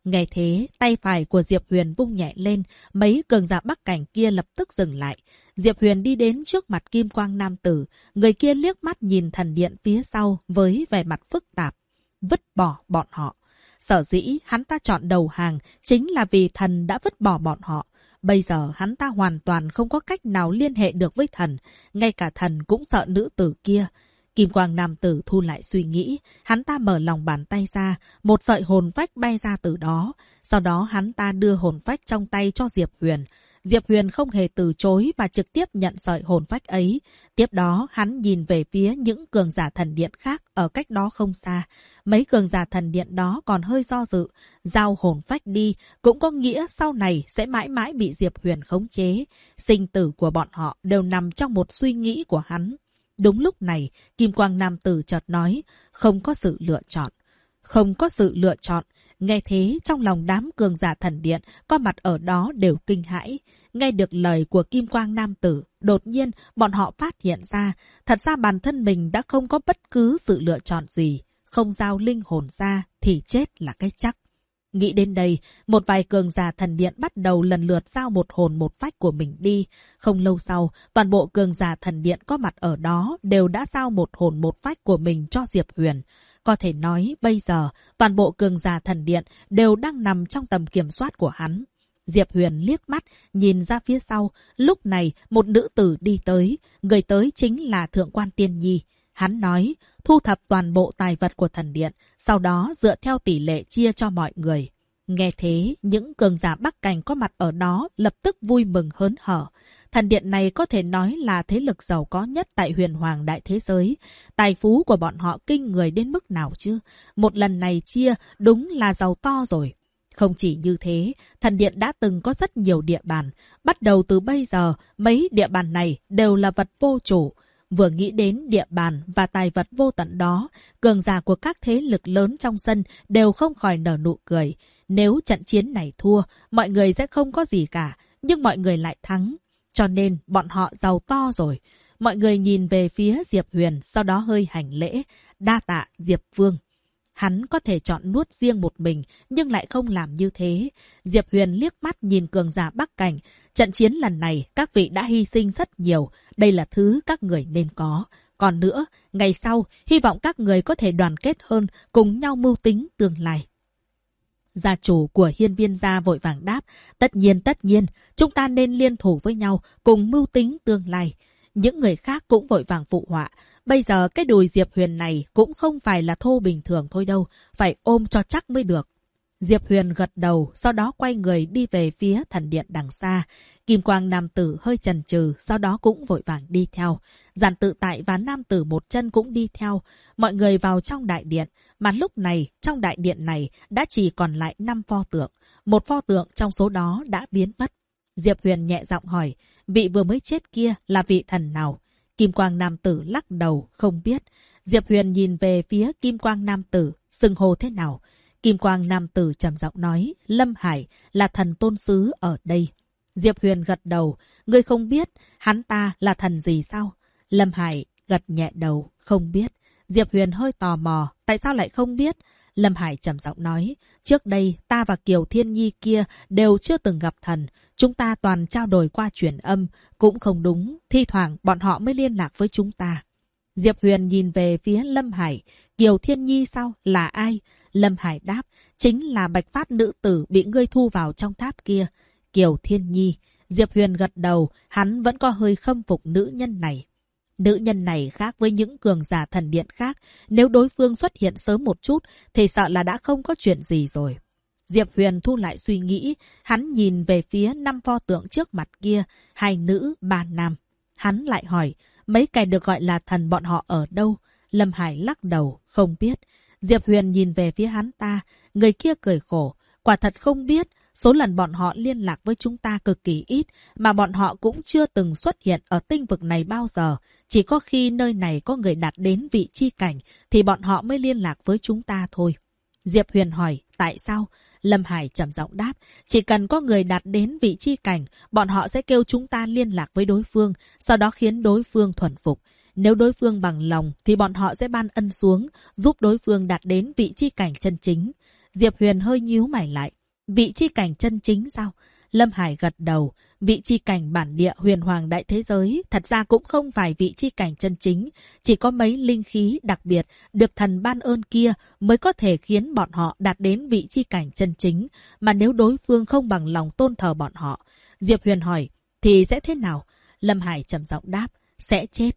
Nghe thế, tay phải của Diệp Huyền vung nhẹ lên, mấy cường giả Bắc Cảnh kia lập tức dừng lại. Diệp Huyền đi đến trước mặt Kim Quang nam tử, người kia liếc mắt nhìn thần điện phía sau với vẻ mặt phức tạp. Vứt bỏ bọn họ. Sở dĩ hắn ta chọn đầu hàng chính là vì thần đã vứt bỏ bọn họ. Bây giờ hắn ta hoàn toàn không có cách nào liên hệ được với thần, ngay cả thần cũng sợ nữ tử kia. Kim Quang nam tử thu lại suy nghĩ, hắn ta mở lòng bàn tay ra, một sợi hồn phách bay ra từ đó. Sau đó hắn ta đưa hồn phách trong tay cho Diệp Huyền. Diệp Huyền không hề từ chối mà trực tiếp nhận sợi hồn phách ấy. Tiếp đó hắn nhìn về phía những cường giả thần điện khác ở cách đó không xa. Mấy cường giả thần điện đó còn hơi do dự. Giao hồn phách đi cũng có nghĩa sau này sẽ mãi mãi bị Diệp Huyền khống chế. Sinh tử của bọn họ đều nằm trong một suy nghĩ của hắn. Đúng lúc này, Kim Quang nam tử chợt nói, không có sự lựa chọn. Không có sự lựa chọn. Nghe thế, trong lòng đám cường giả thần điện có mặt ở đó đều kinh hãi. Nghe được lời của Kim Quang nam tử, đột nhiên bọn họ phát hiện ra, thật ra bản thân mình đã không có bất cứ sự lựa chọn gì. Không giao linh hồn ra thì chết là cái chắc. Nghĩ đến đây, một vài cường giả thần điện bắt đầu lần lượt giao một hồn một phách của mình đi. Không lâu sau, toàn bộ cường giả thần điện có mặt ở đó đều đã giao một hồn một phách của mình cho Diệp Huyền. Có thể nói bây giờ, toàn bộ cường giả thần điện đều đang nằm trong tầm kiểm soát của hắn. Diệp Huyền liếc mắt, nhìn ra phía sau. Lúc này, một nữ tử đi tới. Người tới chính là Thượng quan Tiên Nhi. Hắn nói, thu thập toàn bộ tài vật của thần điện, sau đó dựa theo tỷ lệ chia cho mọi người. Nghe thế, những cường giả Bắc Cảnh có mặt ở đó lập tức vui mừng hớn hở. Thần điện này có thể nói là thế lực giàu có nhất tại huyền hoàng đại thế giới. Tài phú của bọn họ kinh người đến mức nào chứ? Một lần này chia đúng là giàu to rồi. Không chỉ như thế, thần điện đã từng có rất nhiều địa bàn. Bắt đầu từ bây giờ, mấy địa bàn này đều là vật vô chủ. Vừa nghĩ đến địa bàn và tài vật vô tận đó, cường giả của các thế lực lớn trong sân đều không khỏi nở nụ cười. Nếu trận chiến này thua, mọi người sẽ không có gì cả, nhưng mọi người lại thắng. Cho nên bọn họ giàu to rồi. Mọi người nhìn về phía Diệp Huyền, sau đó hơi hành lễ, đa tạ Diệp Vương. Hắn có thể chọn nuốt riêng một mình, nhưng lại không làm như thế. Diệp Huyền liếc mắt nhìn cường giả Bắc Cảnh. Trận chiến lần này, các vị đã hy sinh rất nhiều. Đây là thứ các người nên có. Còn nữa, ngày sau, hy vọng các người có thể đoàn kết hơn, cùng nhau mưu tính tương lai. Gia chủ của Hiên Viên gia vội vàng đáp, tất nhiên, chúng ta nên liên thủ với nhau, cùng mưu tính tương lai. Những người khác cũng vội vàng phụ họa. Bây giờ cái đùi Diệp Huyền này cũng không phải là thô bình thường thôi đâu, phải ôm cho chắc mới được. Diệp Huyền gật đầu, sau đó quay người đi về phía thần điện đằng xa. Kim Quang nam tử hơi chần chừ, sau đó cũng vội vàng đi theo. Giản Tự Tại và nam tử một chân cũng đi theo. Mọi người vào trong đại điện, mà lúc này trong đại điện này đã chỉ còn lại 5 pho tượng. Một pho tượng trong số đó đã biến mất. Diệp Huyền nhẹ giọng hỏi, vị vừa mới chết kia là vị thần nào? Kim Quang nam tử lắc đầu, không biết. Diệp Huyền nhìn về phía Kim Quang nam tử, xưng hô thế nào? Kim Quang nam tử trầm giọng nói, Lâm Hải là thần tôn sứ ở đây. Diệp Huyền gật đầu, ngươi không biết, hắn ta là thần gì sao? Lâm Hải gật nhẹ đầu, không biết. Diệp Huyền hơi tò mò, tại sao lại không biết? Lâm Hải trầm giọng nói, trước đây ta và Kiều Thiên Nhi kia đều chưa từng gặp thần. Chúng ta toàn trao đổi qua truyền âm, cũng không đúng, thi thoảng bọn họ mới liên lạc với chúng ta. Diệp Huyền nhìn về phía Lâm Hải, Kiều Thiên Nhi sao? Là ai? Lâm Hải đáp, chính là Bạch Phát nữ tử bị ngươi thu vào trong tháp kia. Kiều Thiên Nhi. Diệp Huyền gật đầu, hắn vẫn có hơi khâm phục nữ nhân này. Nữ nhân này khác với những cường giả thần điện khác, nếu đối phương xuất hiện sớm một chút thì sợ là đã không có chuyện gì rồi. Diệp Huyền thu lại suy nghĩ, hắn nhìn về phía 5 pho tượng trước mặt kia, 2 nữ, 3 nam. Hắn lại hỏi, mấy cái được gọi là thần bọn họ ở đâu? Lâm Hải lắc đầu, không biết. Diệp Huyền nhìn về phía hắn ta, người kia cười khổ, quả thật không biết. Số lần bọn họ liên lạc với chúng ta cực kỳ ít, mà bọn họ cũng chưa từng xuất hiện ở tinh vực này bao giờ. Chỉ có khi nơi này có người đạt đến vị chi cảnh, thì bọn họ mới liên lạc với chúng ta thôi. Diệp Huyền hỏi, tại sao? Lâm Hải trầm giọng đáp, chỉ cần có người đạt đến vị chi cảnh, bọn họ sẽ kêu chúng ta liên lạc với đối phương, sau đó khiến đối phương thuần phục. Nếu đối phương bằng lòng, thì bọn họ sẽ ban ân xuống, giúp đối phương đạt đến vị chi cảnh chân chính. Diệp Huyền hơi nhíu mày lại. Vị chi cảnh chân chính sao? Lâm Hải gật đầu. Vị chi cảnh bản địa huyền hoàng đại thế giới thật ra cũng không phải vị chi cảnh chân chính. Chỉ có mấy linh khí đặc biệt được thần ban ơn kia mới có thể khiến bọn họ đạt đến vị chi cảnh chân chính. Mà nếu đối phương không bằng lòng tôn thờ bọn họ. Diệp Huyền hỏi, thì sẽ thế nào? Lâm Hải trầm giọng đáp, sẽ chết.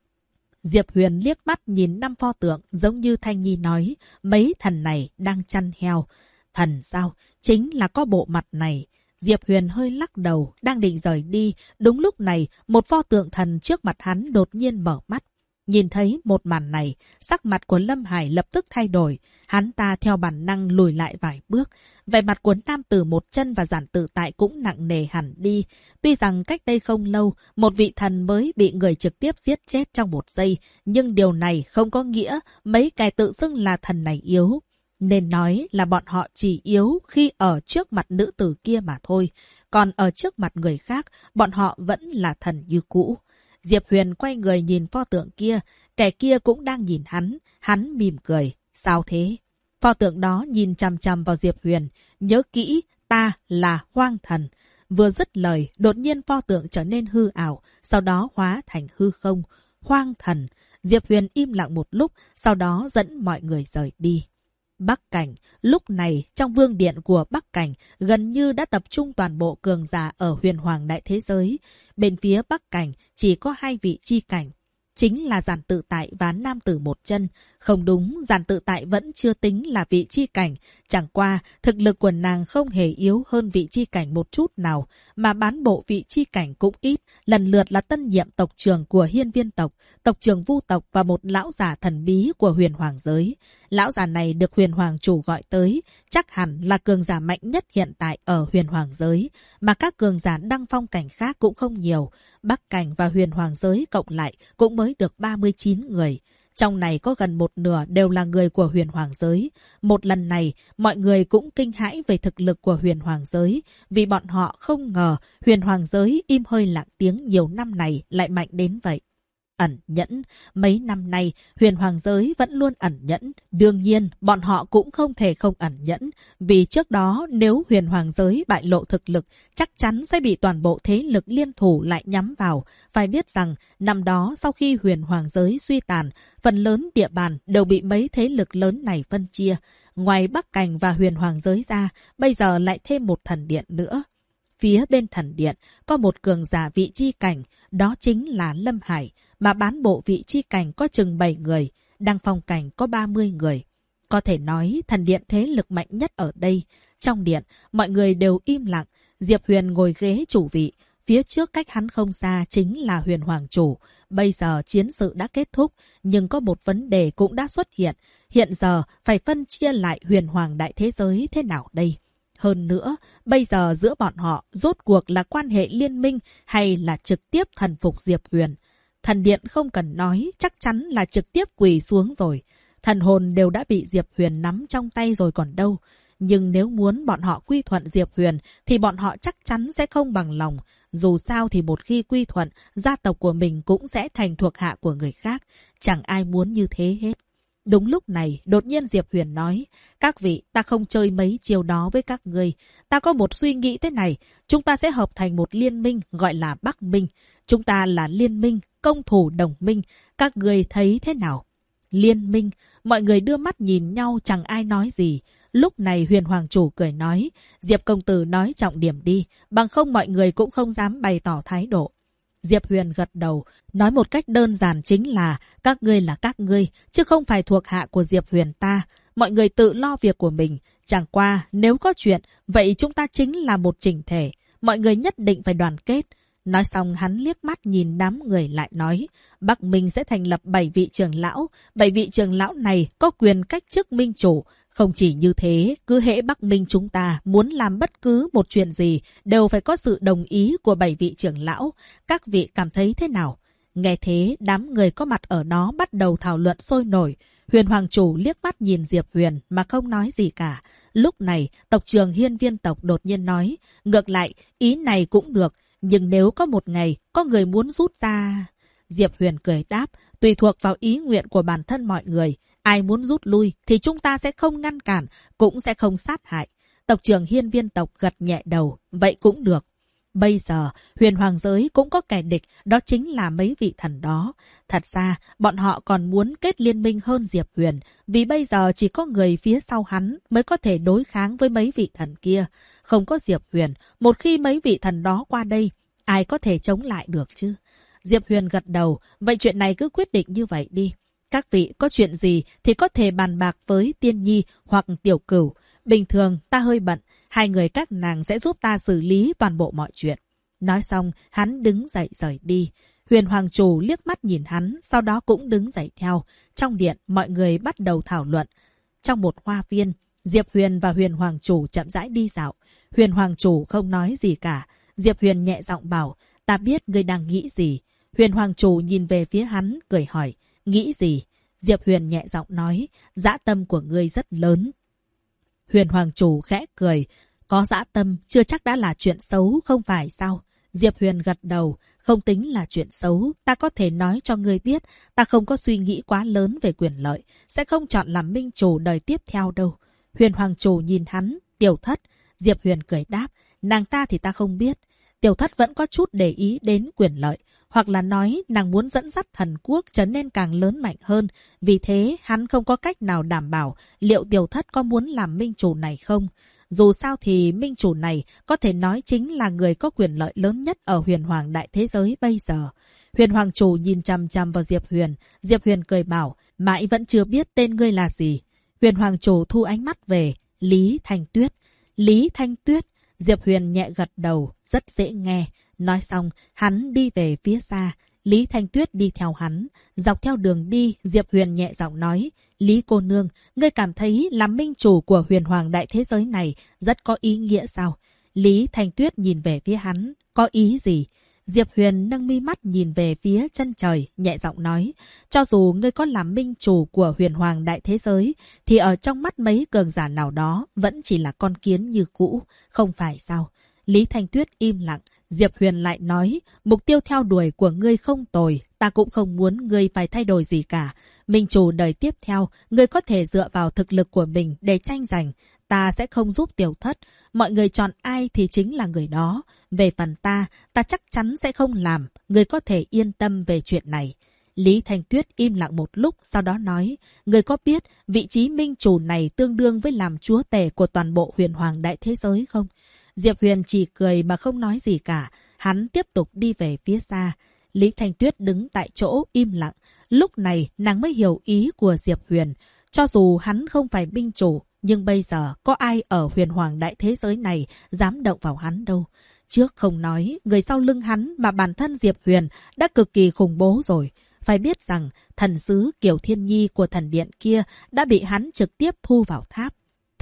Diệp Huyền liếc mắt nhìn 5 pho tượng giống như Thanh Nhi nói, mấy thần này đang chăn heo. Thần sao? Chính là có bộ mặt này. Diệp Huyền hơi lắc đầu, đang định rời đi. Đúng lúc này, một pho tượng thần trước mặt hắn đột nhiên mở mắt. Nhìn thấy một màn này, sắc mặt của Lâm Hải lập tức thay đổi. Hắn ta theo bản năng lùi lại vài bước. Vẻ mặt của nam tử một chân và giản tự tại cũng nặng nề hẳn đi. Tuy rằng cách đây không lâu, một vị thần mới bị người trực tiếp giết chết trong 1 giây. Nhưng điều này không có nghĩa mấy kẻ tự xưng là thần này yếu. Nên nói là bọn họ chỉ yếu khi ở trước mặt nữ tử kia mà thôi. Còn ở trước mặt người khác, bọn họ vẫn là thần như cũ. Diệp Huyền quay người nhìn pho tượng kia. Kẻ kia cũng đang nhìn hắn. Hắn mỉm cười. Sao thế? Pho tượng đó nhìn chằm chằm vào Diệp Huyền. Nhớ kỹ, ta là hoang thần. Vừa dứt lời, đột nhiên pho tượng trở nên hư ảo. Sau đó hóa thành hư không. Hoang thần. Diệp Huyền im lặng một lúc. Sau đó dẫn mọi người rời đi. Bắc Cảnh, lúc này trong vương điện của Bắc Cảnh gần như đã tập trung toàn bộ cường giả ở huyền hoàng đại thế giới. Bên phía Bắc Cảnh chỉ có 2 vị chi cảnh. Chính là Giản Tự Tại và nam tử một chân. Không đúng, Giản Tự Tại vẫn chưa tính là vị chi cảnh. Chẳng qua, thực lực của nàng không hề yếu hơn vị chi cảnh một chút nào. Mà bán bộ vị chi cảnh cũng ít. Lần lượt là tân nhiệm tộc trưởng của Hiên Viên tộc, tộc trưởng Vu tộc và một lão già thần bí của huyền hoàng giới. Lão già này được huyền hoàng chủ gọi tới. Chắc hẳn là cường giả mạnh nhất hiện tại ở huyền hoàng giới. Mà các cường giả đăng phong cảnh khác cũng không nhiều. Bắc Cảnh và huyền hoàng giới cộng lại cũng mới được 39 người. Trong này có gần 1/2 đều là người của huyền hoàng giới. Một lần này, mọi người cũng kinh hãi về thực lực của huyền hoàng giới. Vì bọn họ không ngờ huyền hoàng giới im hơi lặng tiếng nhiều năm này lại mạnh đến vậy. Ẩn nhẫn. Mấy năm nay, huyền hoàng giới vẫn luôn ẩn nhẫn. Đương nhiên, bọn họ cũng không thể không ẩn nhẫn. Vì trước đó, nếu huyền hoàng giới bại lộ thực lực, chắc chắn sẽ bị toàn bộ thế lực liên thủ lại nhắm vào. Phải biết rằng, năm đó sau khi huyền hoàng giới suy tàn, phần lớn địa bàn đều bị mấy thế lực lớn này phân chia. Ngoài Bắc Cảnh và huyền hoàng giới ra, bây giờ lại thêm một thần điện nữa. Phía bên thần điện, có một cường giả vị chi cảnh, đó chính là Lâm Hải, mà bán bộ vị chi cảnh có chừng 7 người, đăng phong cảnh có 30 người. Có thể nói thần điện thế lực mạnh nhất ở đây. Trong điện, mọi người đều im lặng. Diệp Huyền ngồi ghế chủ vị. Phía trước cách hắn không xa chính là huyền hoàng chủ. Bây giờ chiến sự đã kết thúc, nhưng có một vấn đề cũng đã xuất hiện. Hiện giờ phải phân chia lại huyền hoàng đại thế giới thế nào đây? Hơn nữa, bây giờ giữa bọn họ rốt cuộc là quan hệ liên minh hay là trực tiếp thần phục Diệp Huyền? Thần điện không cần nói, chắc chắn là trực tiếp quỳ xuống rồi. Thần hồn đều đã bị Diệp Huyền nắm trong tay rồi còn đâu. Nhưng nếu muốn bọn họ quy thuận Diệp Huyền thì bọn họ chắc chắn sẽ không bằng lòng. Dù sao thì một khi quy thuận, gia tộc của mình cũng sẽ thành thuộc hạ của người khác. Chẳng ai muốn như thế hết. Đúng lúc này, đột nhiên Diệp Huyền nói, các vị, ta không chơi mấy chiều đó với các ngươi. Ta có một suy nghĩ thế này, chúng ta sẽ hợp thành một liên minh gọi là Bắc Minh. Chúng ta là liên minh, công thủ đồng minh. Các ngươi thấy thế nào? Liên minh, mọi người đưa mắt nhìn nhau chẳng ai nói gì. Lúc này huyền hoàng chủ cười nói, Diệp công tử nói trọng điểm đi, bằng không mọi người cũng không dám bày tỏ thái độ. Diệp Huyền gật đầu, nói một cách đơn giản chính là các ngươi là các ngươi, chứ không phải thuộc hạ của Diệp Huyền ta. Mọi người tự lo việc của mình. Chẳng qua, nếu có chuyện, vậy chúng ta chính là một chỉnh thể. Mọi người nhất định phải đoàn kết. Nói xong hắn liếc mắt nhìn đám người lại nói, Bắc Minh sẽ thành lập 7 vị trưởng lão. 7 vị trưởng lão này có quyền cách chức minh chủ. Không chỉ như thế, cứ hễ Bắc Minh chúng ta muốn làm bất cứ một chuyện gì đều phải có sự đồng ý của 7 vị trưởng lão. Các vị cảm thấy thế nào? Nghe thế, đám người có mặt ở đó bắt đầu thảo luận sôi nổi. Huyền hoàng chủ liếc mắt nhìn Diệp Huyền mà không nói gì cả. Lúc này, tộc trưởng Hiên Viên tộc đột nhiên nói, ngược lại, ý này cũng được, nhưng nếu có một ngày có người muốn rút ra... Diệp Huyền cười đáp, tùy thuộc vào ý nguyện của bản thân mọi người. Ai muốn rút lui thì chúng ta sẽ không ngăn cản, cũng sẽ không sát hại. Tộc trưởng Hiên Viên tộc gật nhẹ đầu. Vậy cũng được. Bây giờ, huyền hoàng giới cũng có kẻ địch, đó chính là mấy vị thần đó. Thật ra, bọn họ còn muốn kết liên minh hơn Diệp Huyền, vì bây giờ chỉ có người phía sau hắn mới có thể đối kháng với mấy vị thần kia. Không có Diệp Huyền, một khi mấy vị thần đó qua đây, ai có thể chống lại được chứ? Diệp Huyền gật đầu, vậy chuyện này cứ quyết định như vậy đi. Các vị có chuyện gì thì có thể bàn bạc với Tiên Nhi hoặc Tiểu Cửu. Bình thường ta hơi bận, hai người các nàng sẽ giúp ta xử lý toàn bộ mọi chuyện. Nói xong, hắn đứng dậy rời đi. Huyền Hoàng Chủ liếc mắt nhìn hắn, sau đó cũng đứng dậy theo. Trong điện, mọi người bắt đầu thảo luận. Trong một hoa viên, Diệp Huyền và Huyền Hoàng Chủ chậm rãi đi dạo. Huyền Hoàng Chủ không nói gì cả. Diệp Huyền nhẹ giọng bảo, ta biết ngươi đang nghĩ gì. Huyền Hoàng Chủ nhìn về phía hắn, cười hỏi, nghĩ gì? Diệp Huyền nhẹ giọng nói, dã tâm của ngươi rất lớn. Huyền Hoàng Chủ khẽ cười, có dã tâm chưa chắc đã là chuyện xấu, không phải sao? Diệp Huyền gật đầu, không tính là chuyện xấu, ta có thể nói cho ngươi biết, ta không có suy nghĩ quá lớn về quyền lợi, sẽ không chọn làm minh chủ đời tiếp theo đâu. Huyền Hoàng Chủ nhìn hắn, Tiểu Thất. Diệp Huyền cười đáp, nàng ta thì ta không biết. Tiểu Thất vẫn có chút để ý đến quyền lợi, hoặc là nói nàng muốn dẫn dắt thần quốc trở nên càng lớn mạnh hơn. Vì thế, hắn không có cách nào đảm bảo liệu Tiểu Thất có muốn làm minh chủ này không. Dù sao thì minh chủ này có thể nói chính là người có quyền lợi lớn nhất ở huyền hoàng đại thế giới bây giờ. Huyền Hoàng Chủ nhìn chằm chằm vào Diệp Huyền. Diệp Huyền cười bảo, mãi vẫn chưa biết tên ngươi là gì. Huyền Hoàng Chủ thu ánh mắt về, Lý Thanh Tuyết. Lý Thanh Tuyết. Diệp Huyền nhẹ gật đầu, rất dễ nghe. Nói xong, hắn đi về phía xa. Lý Thanh Tuyết đi theo hắn. Dọc theo đường đi, Diệp Huyền nhẹ giọng nói, Lý cô nương, ngươi cảm thấy làm minh chủ của huyền hoàng đại thế giới này rất có ý nghĩa sao? Lý Thanh Tuyết nhìn về phía hắn, có ý gì? Diệp Huyền nâng mi mắt nhìn về phía chân trời, nhẹ giọng nói, cho dù ngươi có làm minh chủ của huyền hoàng đại thế giới, thì ở trong mắt mấy cường giả nào đó vẫn chỉ là con kiến như cũ, không phải sao? Lý Thanh Tuyết im lặng. Diệp Huyền lại nói, mục tiêu theo đuổi của ngươi không tồi, ta cũng không muốn ngươi phải thay đổi gì cả. Minh chủ đời tiếp theo, ngươi có thể dựa vào thực lực của mình để tranh giành. Ta sẽ không giúp Tiểu Thất, mọi người chọn ai thì chính là người đó. Về phần ta chắc chắn sẽ không làm, ngươi có thể yên tâm về chuyện này. Lý Thanh Tuyết im lặng một lúc, sau đó nói, ngươi có biết vị trí minh chủ này tương đương với làm chúa tể của toàn bộ huyền hoàng đại thế giới không? Diệp Huyền chỉ cười mà không nói gì cả. Hắn tiếp tục đi về phía xa. Lý Thanh Tuyết đứng tại chỗ im lặng. Lúc này nàng mới hiểu ý của Diệp Huyền. Cho dù hắn không phải minh chủ, nhưng bây giờ có ai ở huyền hoàng đại thế giới này dám động vào hắn đâu. Trước không nói, người sau lưng hắn mà bản thân Diệp Huyền đã cực kỳ khủng bố rồi. Phải biết rằng thần sứ Kiều Thiên Nhi của thần điện kia đã bị hắn trực tiếp thu vào tháp.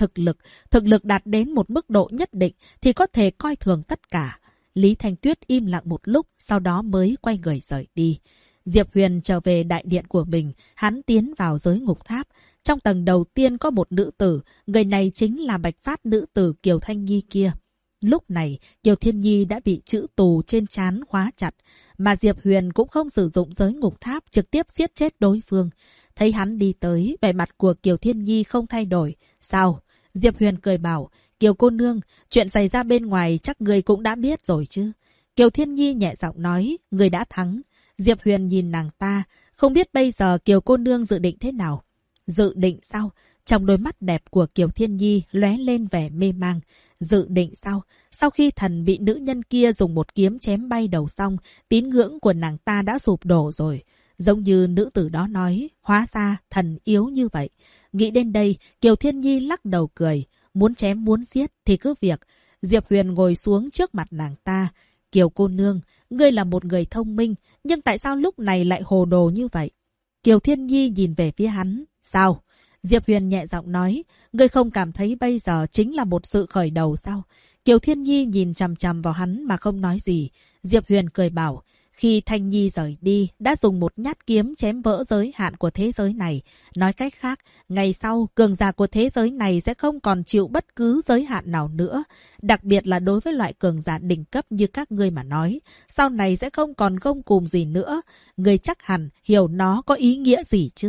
Thực lực đạt đến một mức độ nhất định thì có thể coi thường tất cả. Lý Thanh Tuyết im lặng một lúc, sau đó mới quay người rời đi. Diệp Huyền trở về đại điện của mình, hắn tiến vào giới ngục tháp. Trong tầng đầu tiên có một nữ tử, người này chính là Bạch Phát nữ tử Kiều Thanh Nhi kia. Lúc này, Kiều Thiên Nhi đã bị chữ tù trên trán khóa chặt, mà Diệp Huyền cũng không sử dụng giới ngục tháp trực tiếp giết chết đối phương. Thấy hắn đi tới, vẻ mặt của Kiều Thiên Nhi không thay đổi. Sao? Diệp Huyền cười bảo, Kiều cô nương, chuyện xảy ra bên ngoài chắc người cũng đã biết rồi chứ. Kiều Thiên Nhi nhẹ giọng nói, người đã thắng. Diệp Huyền nhìn nàng ta, không biết bây giờ Kiều cô nương dự định thế nào. Dự định sao? Trong đôi mắt đẹp của Kiều Thiên Nhi lóe lên vẻ mê mang. Dự định sao? Sau khi thần bị nữ nhân kia dùng một kiếm chém bay đầu xong, tín ngưỡng của nàng ta đã sụp đổ rồi. Giống như nữ tử đó nói, hóa ra thần yếu như vậy. Nghĩ đến đây, Kiều Thiên Nhi lắc đầu cười. Muốn chém muốn giết thì cứ việc. Diệp Huyền ngồi xuống trước mặt nàng ta. Kiều cô nương, ngươi là một người thông minh, nhưng tại sao lúc này lại hồ đồ như vậy? Kiều Thiên Nhi nhìn về phía hắn. Sao? Diệp Huyền nhẹ giọng nói, ngươi không cảm thấy bây giờ chính là một sự khởi đầu sao? Kiều Thiên Nhi nhìn chằm chằm vào hắn mà không nói gì. Diệp Huyền cười bảo, khi Thanh Nhi rời đi, đã dùng một nhát kiếm chém vỡ giới hạn của thế giới này. Nói cách khác, ngày sau, cường giả của thế giới này sẽ không còn chịu bất cứ giới hạn nào nữa. Đặc biệt là đối với loại cường giả đỉnh cấp như các ngươi mà nói. Sau này sẽ không còn gông cùm gì nữa. Ngươi chắc hẳn hiểu nó có ý nghĩa gì chứ?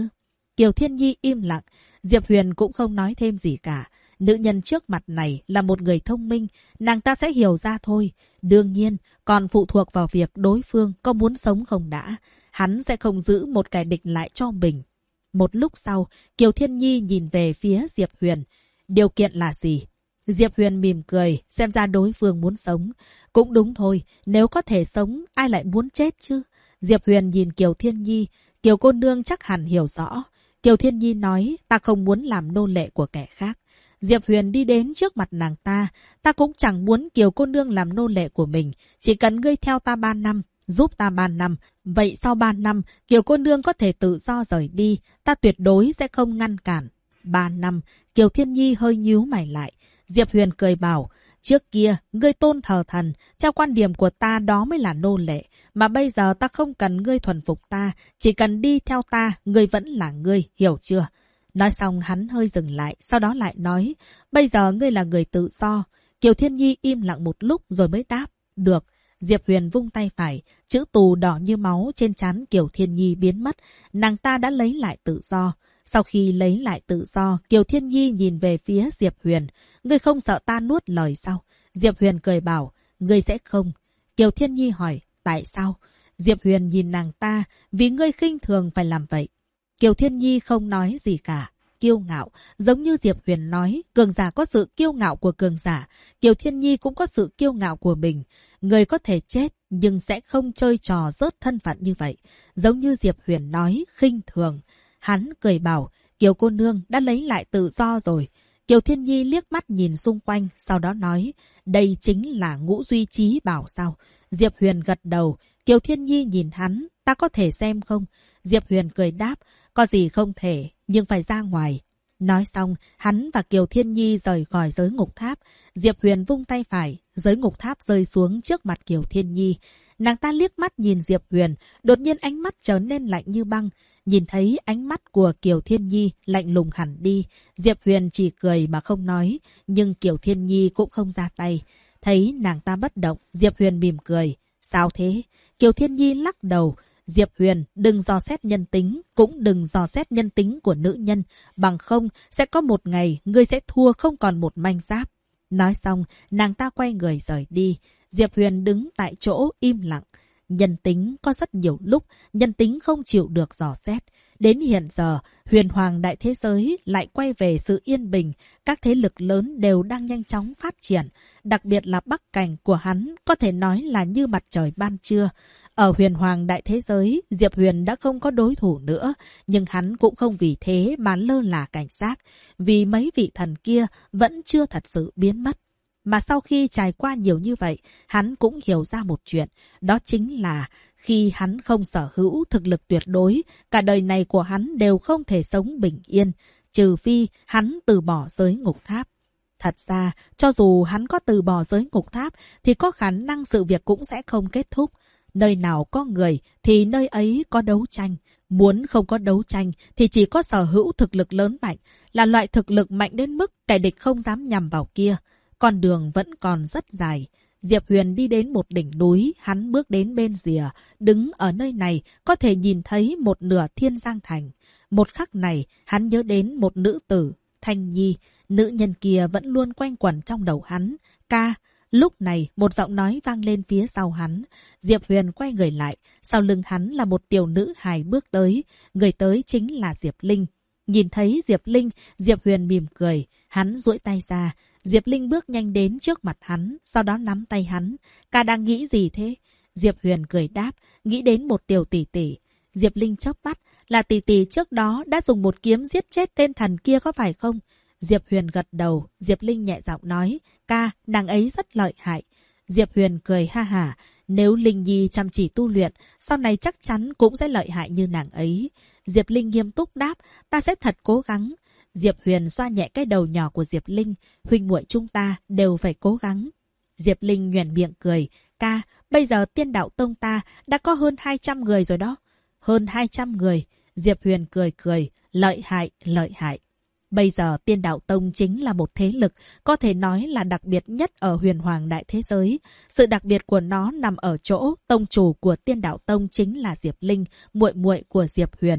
Kiều Thiên Nhi im lặng. Diệp Huyền cũng không nói thêm gì cả. Nữ nhân trước mặt này là một người thông minh, nàng ta sẽ hiểu ra thôi. Đương nhiên, còn phụ thuộc vào việc đối phương có muốn sống không đã. Hắn sẽ không giữ một kẻ địch lại cho mình. Một lúc sau, Kiều Thiên Nhi nhìn về phía Diệp Huyền. Điều kiện là gì? Diệp Huyền mỉm cười, xem ra đối phương muốn sống. Cũng đúng thôi, nếu có thể sống, ai lại muốn chết chứ? Diệp Huyền nhìn Kiều Thiên Nhi, Kiều cô nương chắc hẳn hiểu rõ. Kiều Thiên Nhi nói, ta không muốn làm nô lệ của kẻ khác. Diệp Huyền đi đến trước mặt nàng ta cũng chẳng muốn Kiều cô nương làm nô lệ của mình. Chỉ cần ngươi theo ta 3 năm, giúp ta 3 năm. Vậy sau 3 năm, Kiều cô nương có thể tự do rời đi, ta tuyệt đối sẽ không ngăn cản. 3 năm, Kiều Thiên Nhi hơi nhíu mày lại. Diệp Huyền cười bảo, trước kia, ngươi tôn thờ thần, theo quan điểm của ta đó mới là nô lệ. Mà bây giờ ta không cần ngươi thuần phục ta, chỉ cần đi theo ta, ngươi vẫn là ngươi, hiểu chưa? Nói xong hắn hơi dừng lại, sau đó lại nói, bây giờ ngươi là người tự do. Kiều Thiên Nhi im lặng một lúc rồi mới đáp, được. Diệp Huyền vung tay phải, chữ tù đỏ như máu trên trán Kiều Thiên Nhi biến mất, nàng ta đã lấy lại tự do. Sau khi lấy lại tự do, Kiều Thiên Nhi nhìn về phía Diệp Huyền, ngươi không sợ ta nuốt lời sao? Diệp Huyền cười bảo, ngươi sẽ không. Kiều Thiên Nhi hỏi, tại sao? Diệp Huyền nhìn nàng ta, vì ngươi khinh thường phải làm vậy. Kiều Thiên Nhi không nói gì cả. Kiêu ngạo, giống như Diệp Huyền nói, cường giả có sự kiêu ngạo của cường giả. Kiều Thiên Nhi cũng có sự kiêu ngạo của mình. Người có thể chết, nhưng sẽ không chơi trò rớt thân phận như vậy. Giống như Diệp Huyền nói, khinh thường. Hắn cười bảo, Kiều cô nương đã lấy lại tự do rồi. Kiều Thiên Nhi liếc mắt nhìn xung quanh, sau đó nói, đây chính là Ngũ Duy Chí bảo sao? Diệp Huyền gật đầu, Kiều Thiên Nhi nhìn hắn, ta có thể xem không? Diệp Huyền cười đáp, có gì không thể, nhưng phải ra ngoài. Nói xong, hắn và Kiều Thiên Nhi rời khỏi giới ngục tháp. Diệp Huyền vung tay phải, giới ngục tháp rơi xuống trước mặt Kiều Thiên Nhi. Nàng ta liếc mắt nhìn Diệp Huyền, đột nhiên ánh mắt trở nên lạnh như băng. Nhìn thấy ánh mắt của Kiều Thiên Nhi lạnh lùng hẳn đi. Diệp Huyền chỉ cười mà không nói, nhưng Kiều Thiên Nhi cũng không ra tay. Thấy nàng ta bất động, Diệp Huyền mỉm cười. Sao thế? Kiều Thiên Nhi lắc đầu. Diệp Huyền, đừng dò xét nhân tính, cũng đừng dò xét nhân tính của nữ nhân. Bằng không, sẽ có một ngày, ngươi sẽ thua không còn một manh giáp. Nói xong, nàng ta quay người rời đi. Diệp Huyền đứng tại chỗ im lặng. Nhân tính có rất nhiều lúc, nhân tính không chịu được dò xét. Đến hiện giờ, huyền hoàng đại thế giới lại quay về sự yên bình. Các thế lực lớn đều đang nhanh chóng phát triển. Đặc biệt là Bắc Cảnh của hắn có thể nói là như mặt trời ban trưa. Ở huyền hoàng đại thế giới, Diệp Huyền đã không có đối thủ nữa. Nhưng hắn cũng không vì thế mà lơ là cảnh giác. Vì mấy vị thần kia vẫn chưa thật sự biến mất. Mà sau khi trải qua nhiều như vậy, hắn cũng hiểu ra một chuyện. Đó chính là khi hắn không sở hữu thực lực tuyệt đối, cả đời này của hắn đều không thể sống bình yên. Trừ phi hắn từ bỏ giới ngục tháp. Thật ra, cho dù hắn có từ bỏ giới ngục tháp, thì có khả năng sự việc cũng sẽ không kết thúc. Nơi nào có người thì nơi ấy có đấu tranh. Muốn không có đấu tranh thì chỉ có sở hữu thực lực lớn mạnh, là loại thực lực mạnh đến mức kẻ địch không dám nhằm vào kia. Con đường vẫn còn rất dài. Diệp Huyền đi đến một đỉnh núi, hắn bước đến bên rìa. Đứng ở nơi này, có thể nhìn thấy một nửa Thiên Giang Thành. Một khắc này, hắn nhớ đến một nữ tử, Thanh Nhi. Nữ nhân kia vẫn luôn quanh quẩn trong đầu hắn. Ca. Lúc này, một giọng nói vang lên phía sau hắn. Diệp Huyền quay người lại. Sau lưng hắn là một tiểu nữ hài bước tới. Người tới chính là Diệp Linh. Nhìn thấy Diệp Linh, Diệp Huyền mỉm cười. Hắn duỗi tay ra. Diệp Linh bước nhanh đến trước mặt hắn, sau đó nắm tay hắn. Ca đang nghĩ gì thế? Diệp Huyền cười đáp, nghĩ đến một tiểu tỷ tỷ. Diệp Linh chớp mắt, là tỷ tỷ trước đó đã dùng một kiếm giết chết tên thần kia có phải không? Diệp Huyền gật đầu, Diệp Linh nhẹ giọng nói, ca, nàng ấy rất lợi hại. Diệp Huyền cười ha hả, nếu Linh Nhi chăm chỉ tu luyện, sau này chắc chắn cũng sẽ lợi hại như nàng ấy. Diệp Linh nghiêm túc đáp, ta sẽ thật cố gắng. Diệp Huyền xoa nhẹ cái đầu nhỏ của Diệp Linh, huynh muội chúng ta đều phải cố gắng. Diệp Linh nhoẻn miệng cười, ca, bây giờ Tiên Đạo Tông ta đã có hơn 200 người rồi đó. Hơn 200 người. Diệp Huyền cười cười, lợi hại, lợi hại. Bây giờ Tiên Đạo Tông chính là một thế lực, có thể nói là đặc biệt nhất ở huyền hoàng đại thế giới. Sự đặc biệt của nó nằm ở chỗ, tông chủ của Tiên Đạo Tông chính là Diệp Linh, muội muội của Diệp Huyền.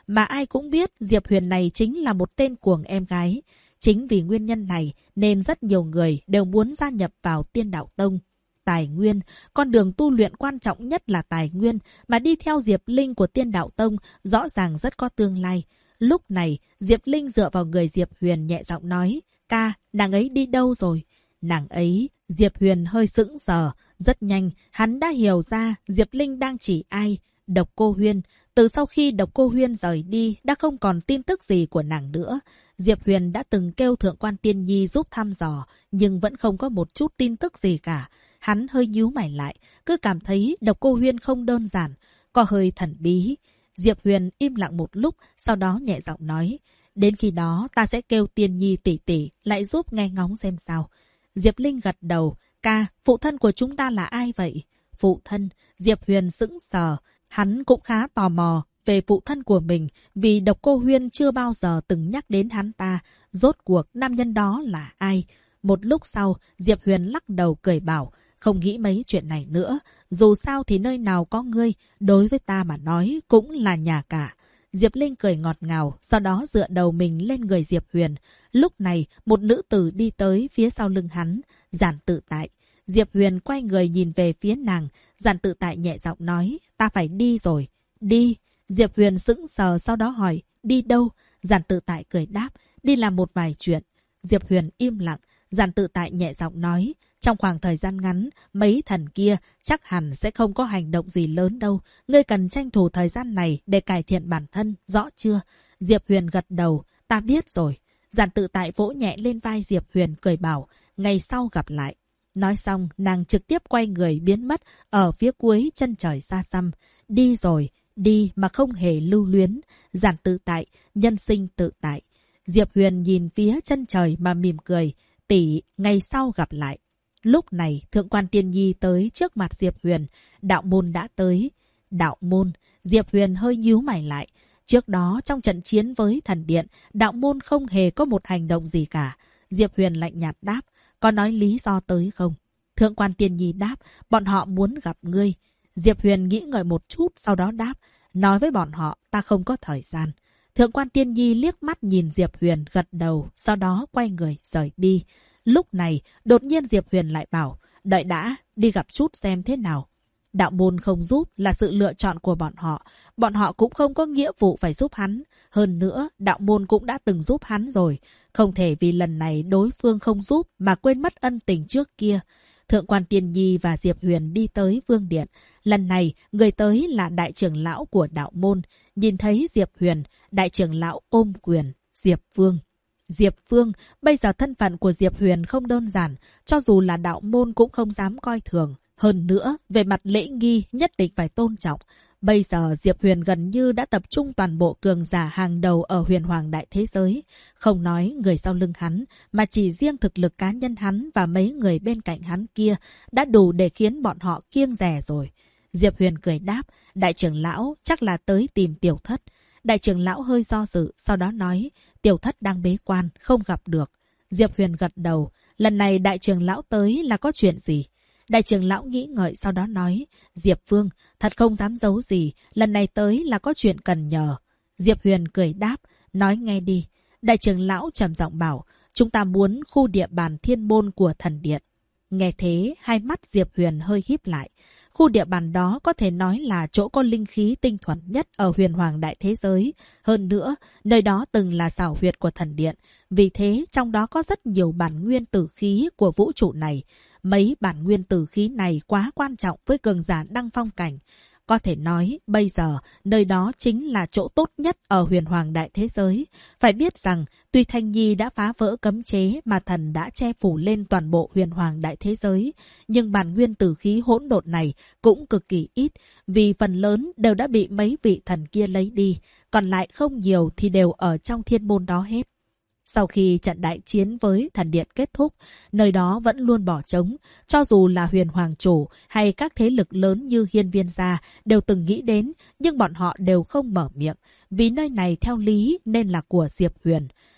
mà ai cũng biết Diệp Huyền này chính là một tên cuồng em gái. Chính vì nguyên nhân này nên rất nhiều người đều muốn gia nhập vào Tiên Đạo Tông. Tài nguyên, con đường tu luyện quan trọng nhất là tài nguyên, mà đi theo Diệp Linh của Tiên Đạo Tông rõ ràng rất có tương lai. Lúc này, Diệp Linh dựa vào người Diệp Huyền nhẹ giọng nói, ca, nàng ấy đi đâu rồi? Nàng ấy, Diệp Huyền hơi sững sờ. Rất nhanh, hắn đã hiểu ra Diệp Linh đang chỉ ai. Độc Cô Huyên. Từ sau khi Độc Cô Huyên rời đi, đã không còn tin tức gì của nàng nữa. Diệp Huyền đã từng kêu Thượng quan Tiên Nhi giúp thăm dò, nhưng vẫn không có một chút tin tức gì cả. Hắn hơi nhíu mày lại, cứ cảm thấy Độc Cô Huyên không đơn giản, có hơi thần bí. Diệp Huyền im lặng một lúc, sau đó nhẹ giọng nói, đến khi đó ta sẽ kêu Tiên Nhi tỷ tỷ lại giúp nghe ngóng xem sao. Diệp Linh gật đầu, ca, phụ thân của chúng ta là ai vậy? Phụ thân, Diệp Huyền sững sờ, hắn cũng khá tò mò về phụ thân của mình, vì Độc Cô Huyên chưa bao giờ từng nhắc đến hắn ta. Rốt cuộc nam nhân đó là ai? Một lúc sau, Diệp Huyền lắc đầu cười bảo, không nghĩ mấy chuyện này nữa. Dù sao thì nơi nào có ngươi, đối với ta mà nói cũng là nhà cả. Diệp Linh cười ngọt ngào, sau đó dựa đầu mình lên người Diệp Huyền. Lúc này, một nữ tử đi tới phía sau lưng hắn, Giản Tự Tại. Diệp Huyền quay người nhìn về phía nàng, Giản Tự Tại nhẹ giọng nói, ta phải đi rồi. Đi. Diệp Huyền sững sờ sau đó hỏi, đi đâu? Giản Tự Tại cười đáp, đi làm một vài chuyện. Diệp Huyền im lặng, Giản Tự Tại nhẹ giọng nói, trong khoảng thời gian ngắn, mấy thần kia chắc hẳn sẽ không có hành động gì lớn đâu. Ngươi cần tranh thủ thời gian này để cải thiện bản thân, rõ chưa? Diệp Huyền gật đầu, ta biết rồi. Giản Tự Tại vỗ nhẹ lên vai Diệp Huyền cười bảo, ngày sau gặp lại. Nói xong, nàng trực tiếp quay người biến mất ở phía cuối chân trời xa xăm. Đi rồi, đi mà không hề lưu luyến. Giản Tự Tại, nhân sinh tự tại. Diệp Huyền nhìn phía chân trời mà mỉm cười, tỷ, ngày sau gặp lại. Lúc này, Thượng quan Tiên Nhi tới trước mặt Diệp Huyền. Đạo môn đã tới. Đạo môn, Diệp Huyền hơi nhíu mày lại. Trước đó, trong trận chiến với thần điện, đạo môn không hề có một hành động gì cả. Diệp Huyền lạnh nhạt đáp, có nói lý do tới không? Thượng quan Tiên Nhi đáp, bọn họ muốn gặp ngươi. Diệp Huyền nghĩ ngợi một chút, sau đó đáp, nói với bọn họ, ta không có thời gian. Thượng quan Tiên Nhi liếc mắt nhìn Diệp Huyền gật đầu, sau đó quay người rời đi. Lúc này, đột nhiên Diệp Huyền lại bảo, đợi đã, đi gặp chút xem thế nào. Đạo môn không giúp là sự lựa chọn của bọn họ cũng không có nghĩa vụ phải giúp hắn. Hơn nữa, đạo môn cũng đã từng giúp hắn rồi. Không thể vì lần này đối phương không giúp mà quên mất ân tình trước kia. Thượng quan Tiên Nhi và Diệp Huyền đi tới Vương Điện. Lần này, người tới là đại trưởng lão của đạo môn. Nhìn thấy Diệp Huyền, đại trưởng lão ôm quyền, Diệp Vương. Diệp Vương, bây giờ thân phận của Diệp Huyền không đơn giản, cho dù là đạo môn cũng không dám coi thường. Hơn nữa, về mặt lễ nghi nhất định phải tôn trọng. Bây giờ Diệp Huyền gần như đã tập trung toàn bộ cường giả hàng đầu ở huyền hoàng đại thế giới. Không nói người sau lưng hắn, mà chỉ riêng thực lực cá nhân hắn và mấy người bên cạnh hắn kia đã đủ để khiến bọn họ kiêng dè rồi. Diệp Huyền cười đáp, đại trưởng lão chắc là tới tìm Tiểu Thất. Đại trưởng lão hơi do dự, sau đó nói, Tiểu Thất đang bế quan, không gặp được. Diệp Huyền gật đầu, lần này đại trưởng lão tới là có chuyện gì? Đại trưởng lão nghĩ ngợi sau đó nói, Diệp Vương, thật không dám giấu gì, lần này tới là có chuyện cần nhờ. Diệp Huyền cười đáp, nói nghe đi. Đại trưởng lão trầm giọng bảo, chúng ta muốn khu địa bàn thiên môn của thần điện. Nghe thế, hai mắt Diệp Huyền hơi híp lại. Khu địa bàn đó có thể nói là chỗ có linh khí tinh thuần nhất ở huyền hoàng đại thế giới. Hơn nữa, nơi đó từng là xảo huyệt của thần điện. Vì thế, trong đó có rất nhiều bản nguyên tử khí của vũ trụ này. Mấy bản nguyên tử khí này quá quan trọng với cường giả đăng phong cảnh. Có thể nói, bây giờ, nơi đó chính là chỗ tốt nhất ở huyền hoàng đại thế giới. Phải biết rằng, tuy Thanh Nhi đã phá vỡ cấm chế mà thần đã che phủ lên toàn bộ huyền hoàng đại thế giới, nhưng bản nguyên tử khí hỗn độn này cũng cực kỳ ít, vì phần lớn đều đã bị mấy vị thần kia lấy đi, còn lại không nhiều thì đều ở trong thiên môn đó hết. Sau khi trận đại chiến với thần điện kết thúc, nơi đó vẫn luôn bỏ trống. Cho dù là huyền hoàng chủ hay các thế lực lớn như Hiên Viên gia đều từng nghĩ đến, nhưng bọn họ đều không mở miệng. Vì nơi này theo lý nên là của Diệp Huyền.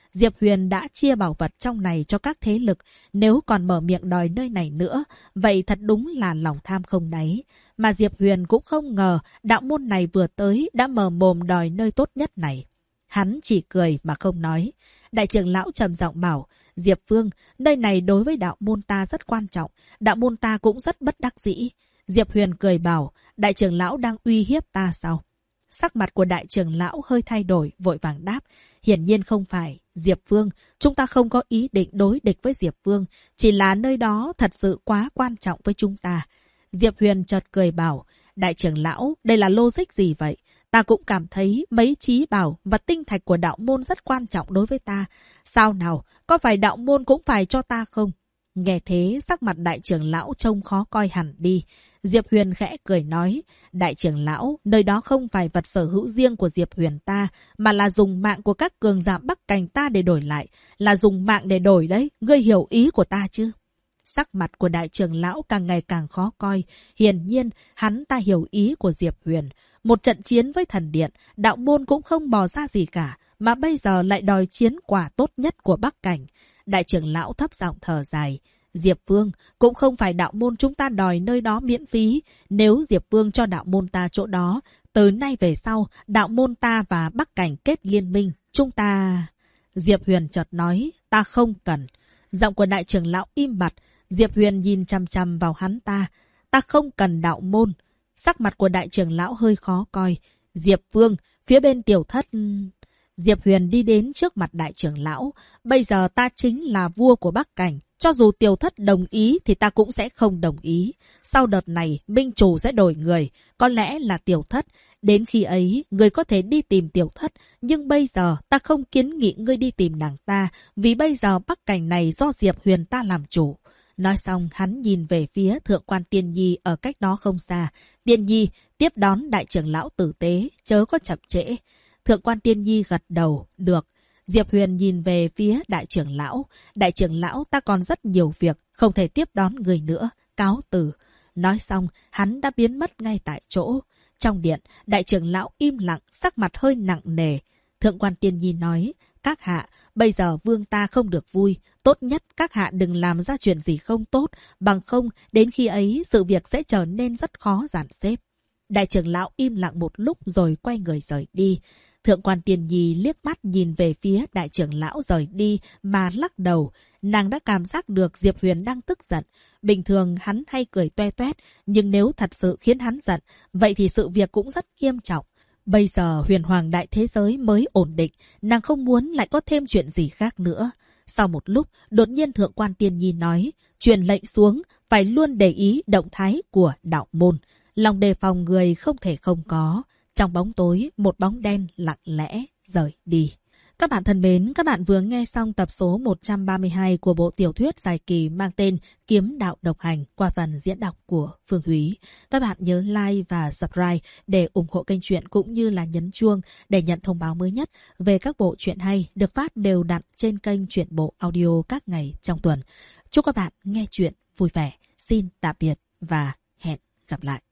Diệp Huyền đã chia bảo vật trong này cho các thế lực. Nếu còn mở miệng đòi nơi này nữa, vậy thật đúng là lòng tham không đáy. Mà Diệp Huyền cũng không ngờ đạo môn này vừa tới đã mở mồm đòi nơi tốt nhất này. Hắn chỉ cười mà không nói. Đại trưởng lão trầm giọng bảo, Diệp Vương, nơi này đối với đạo môn ta rất quan trọng. Đạo môn ta cũng rất bất đắc dĩ. Diệp Huyền cười bảo, đại trưởng lão đang uy hiếp ta sao? Sắc mặt của đại trưởng lão hơi thay đổi, vội vàng đáp. Hiển nhiên không phải, Diệp Vương, chúng ta không có ý định đối địch với Diệp Vương. Chỉ là nơi đó thật sự quá quan trọng với chúng ta. Diệp Huyền chợt cười bảo, đại trưởng lão, đây là logic gì vậy? Ta cũng cảm thấy mấy trí bảo và tinh thạch của đạo môn rất quan trọng đối với ta. Sao nào, có phải đạo môn cũng phải cho ta không? Nghe thế, sắc mặt đại trưởng lão trông khó coi hẳn đi. Diệp Huyền khẽ cười nói, đại trưởng lão, nơi đó không phải vật sở hữu riêng của Diệp Huyền ta, mà là dùng mạng của các cường giả Bắc Cảnh ta để đổi lại. Là dùng mạng để đổi đấy, ngươi hiểu ý của ta chứ? Sắc mặt của đại trưởng lão càng ngày càng khó coi. Hiển nhiên, hắn ta hiểu ý của Diệp Huyền. Một trận chiến với thần điện, đạo môn cũng không bỏ ra gì cả, mà bây giờ lại đòi chiến quả tốt nhất của Bắc Cảnh. Đại trưởng lão thấp giọng thở dài. Diệp Vương, cũng không phải đạo môn chúng ta đòi nơi đó miễn phí. Nếu Diệp Vương cho đạo môn ta chỗ đó, từ nay về sau, đạo môn ta và Bắc Cảnh kết liên minh, chúng ta... Diệp Huyền chợt nói, ta không cần. Giọng của đại trưởng lão im bặt. Diệp Huyền nhìn chằm chằm vào hắn ta. Ta không cần đạo môn. Sắc mặt của đại trưởng lão hơi khó coi. Diệp Vương, phía bên tiểu thất... Diệp Huyền đi đến trước mặt đại trưởng lão. Bây giờ ta chính là vua của Bắc Cảnh. Cho dù tiểu thất đồng ý thì ta cũng sẽ không đồng ý. Sau đợt này, minh chủ sẽ đổi người. Có lẽ là tiểu thất. Đến khi ấy, người có thể đi tìm tiểu thất. Nhưng bây giờ, ta không kiến nghị ngươi đi tìm nàng ta. Vì bây giờ Bắc Cảnh này do Diệp Huyền ta làm chủ. Nói xong, hắn nhìn về phía Thượng quan Tiên Nhi ở cách đó không xa. Tiên Nhi, tiếp đón đại trưởng lão tử tế, chớ có chậm trễ. Thượng quan Tiên Nhi gật đầu, được. Diệp Huyền nhìn về phía đại trưởng lão. Đại trưởng lão, ta còn rất nhiều việc, không thể tiếp đón người nữa. Cáo từ. Nói xong, hắn đã biến mất ngay tại chỗ. Trong điện, đại trưởng lão im lặng, sắc mặt hơi nặng nề. Thượng quan Tiên Nhi nói, các hạ, bây giờ vương ta không được vui. Tốt nhất các hạ đừng làm ra chuyện gì không tốt. Bằng không, đến khi ấy, sự việc sẽ trở nên rất khó dàn xếp. Đại trưởng lão im lặng một lúc rồi quay người rời đi. Thượng quan Tiên Nhi liếc mắt nhìn về phía đại trưởng lão rời đi mà lắc đầu. Nàng đã cảm giác được Diệp Huyền đang tức giận. Bình thường hắn hay cười toe toét, nhưng nếu thật sự khiến hắn giận, vậy thì sự việc cũng rất nghiêm trọng. Bây giờ huyền hoàng đại thế giới mới ổn định, nàng không muốn lại có thêm chuyện gì khác nữa. Sau một lúc, đột nhiên Thượng quan Tiên Nhi nói, truyền lệnh xuống, phải luôn để ý động thái của đạo môn. Lòng đề phòng người không thể không có. Trong bóng tối, một bóng đen lặng lẽ rời đi. Các bạn thân mến, các bạn vừa nghe xong tập số 132 của bộ tiểu thuyết dài kỳ mang tên Kiếm Đạo Độc Hành qua phần diễn đọc của Phương Thúy. Các bạn nhớ like và subscribe để ủng hộ kênh truyện cũng như là nhấn chuông để nhận thông báo mới nhất về các bộ truyện hay được phát đều đặn trên kênh Truyện Bộ Audio các ngày trong tuần. Chúc các bạn nghe truyện vui vẻ. Xin tạm biệt và hẹn gặp lại.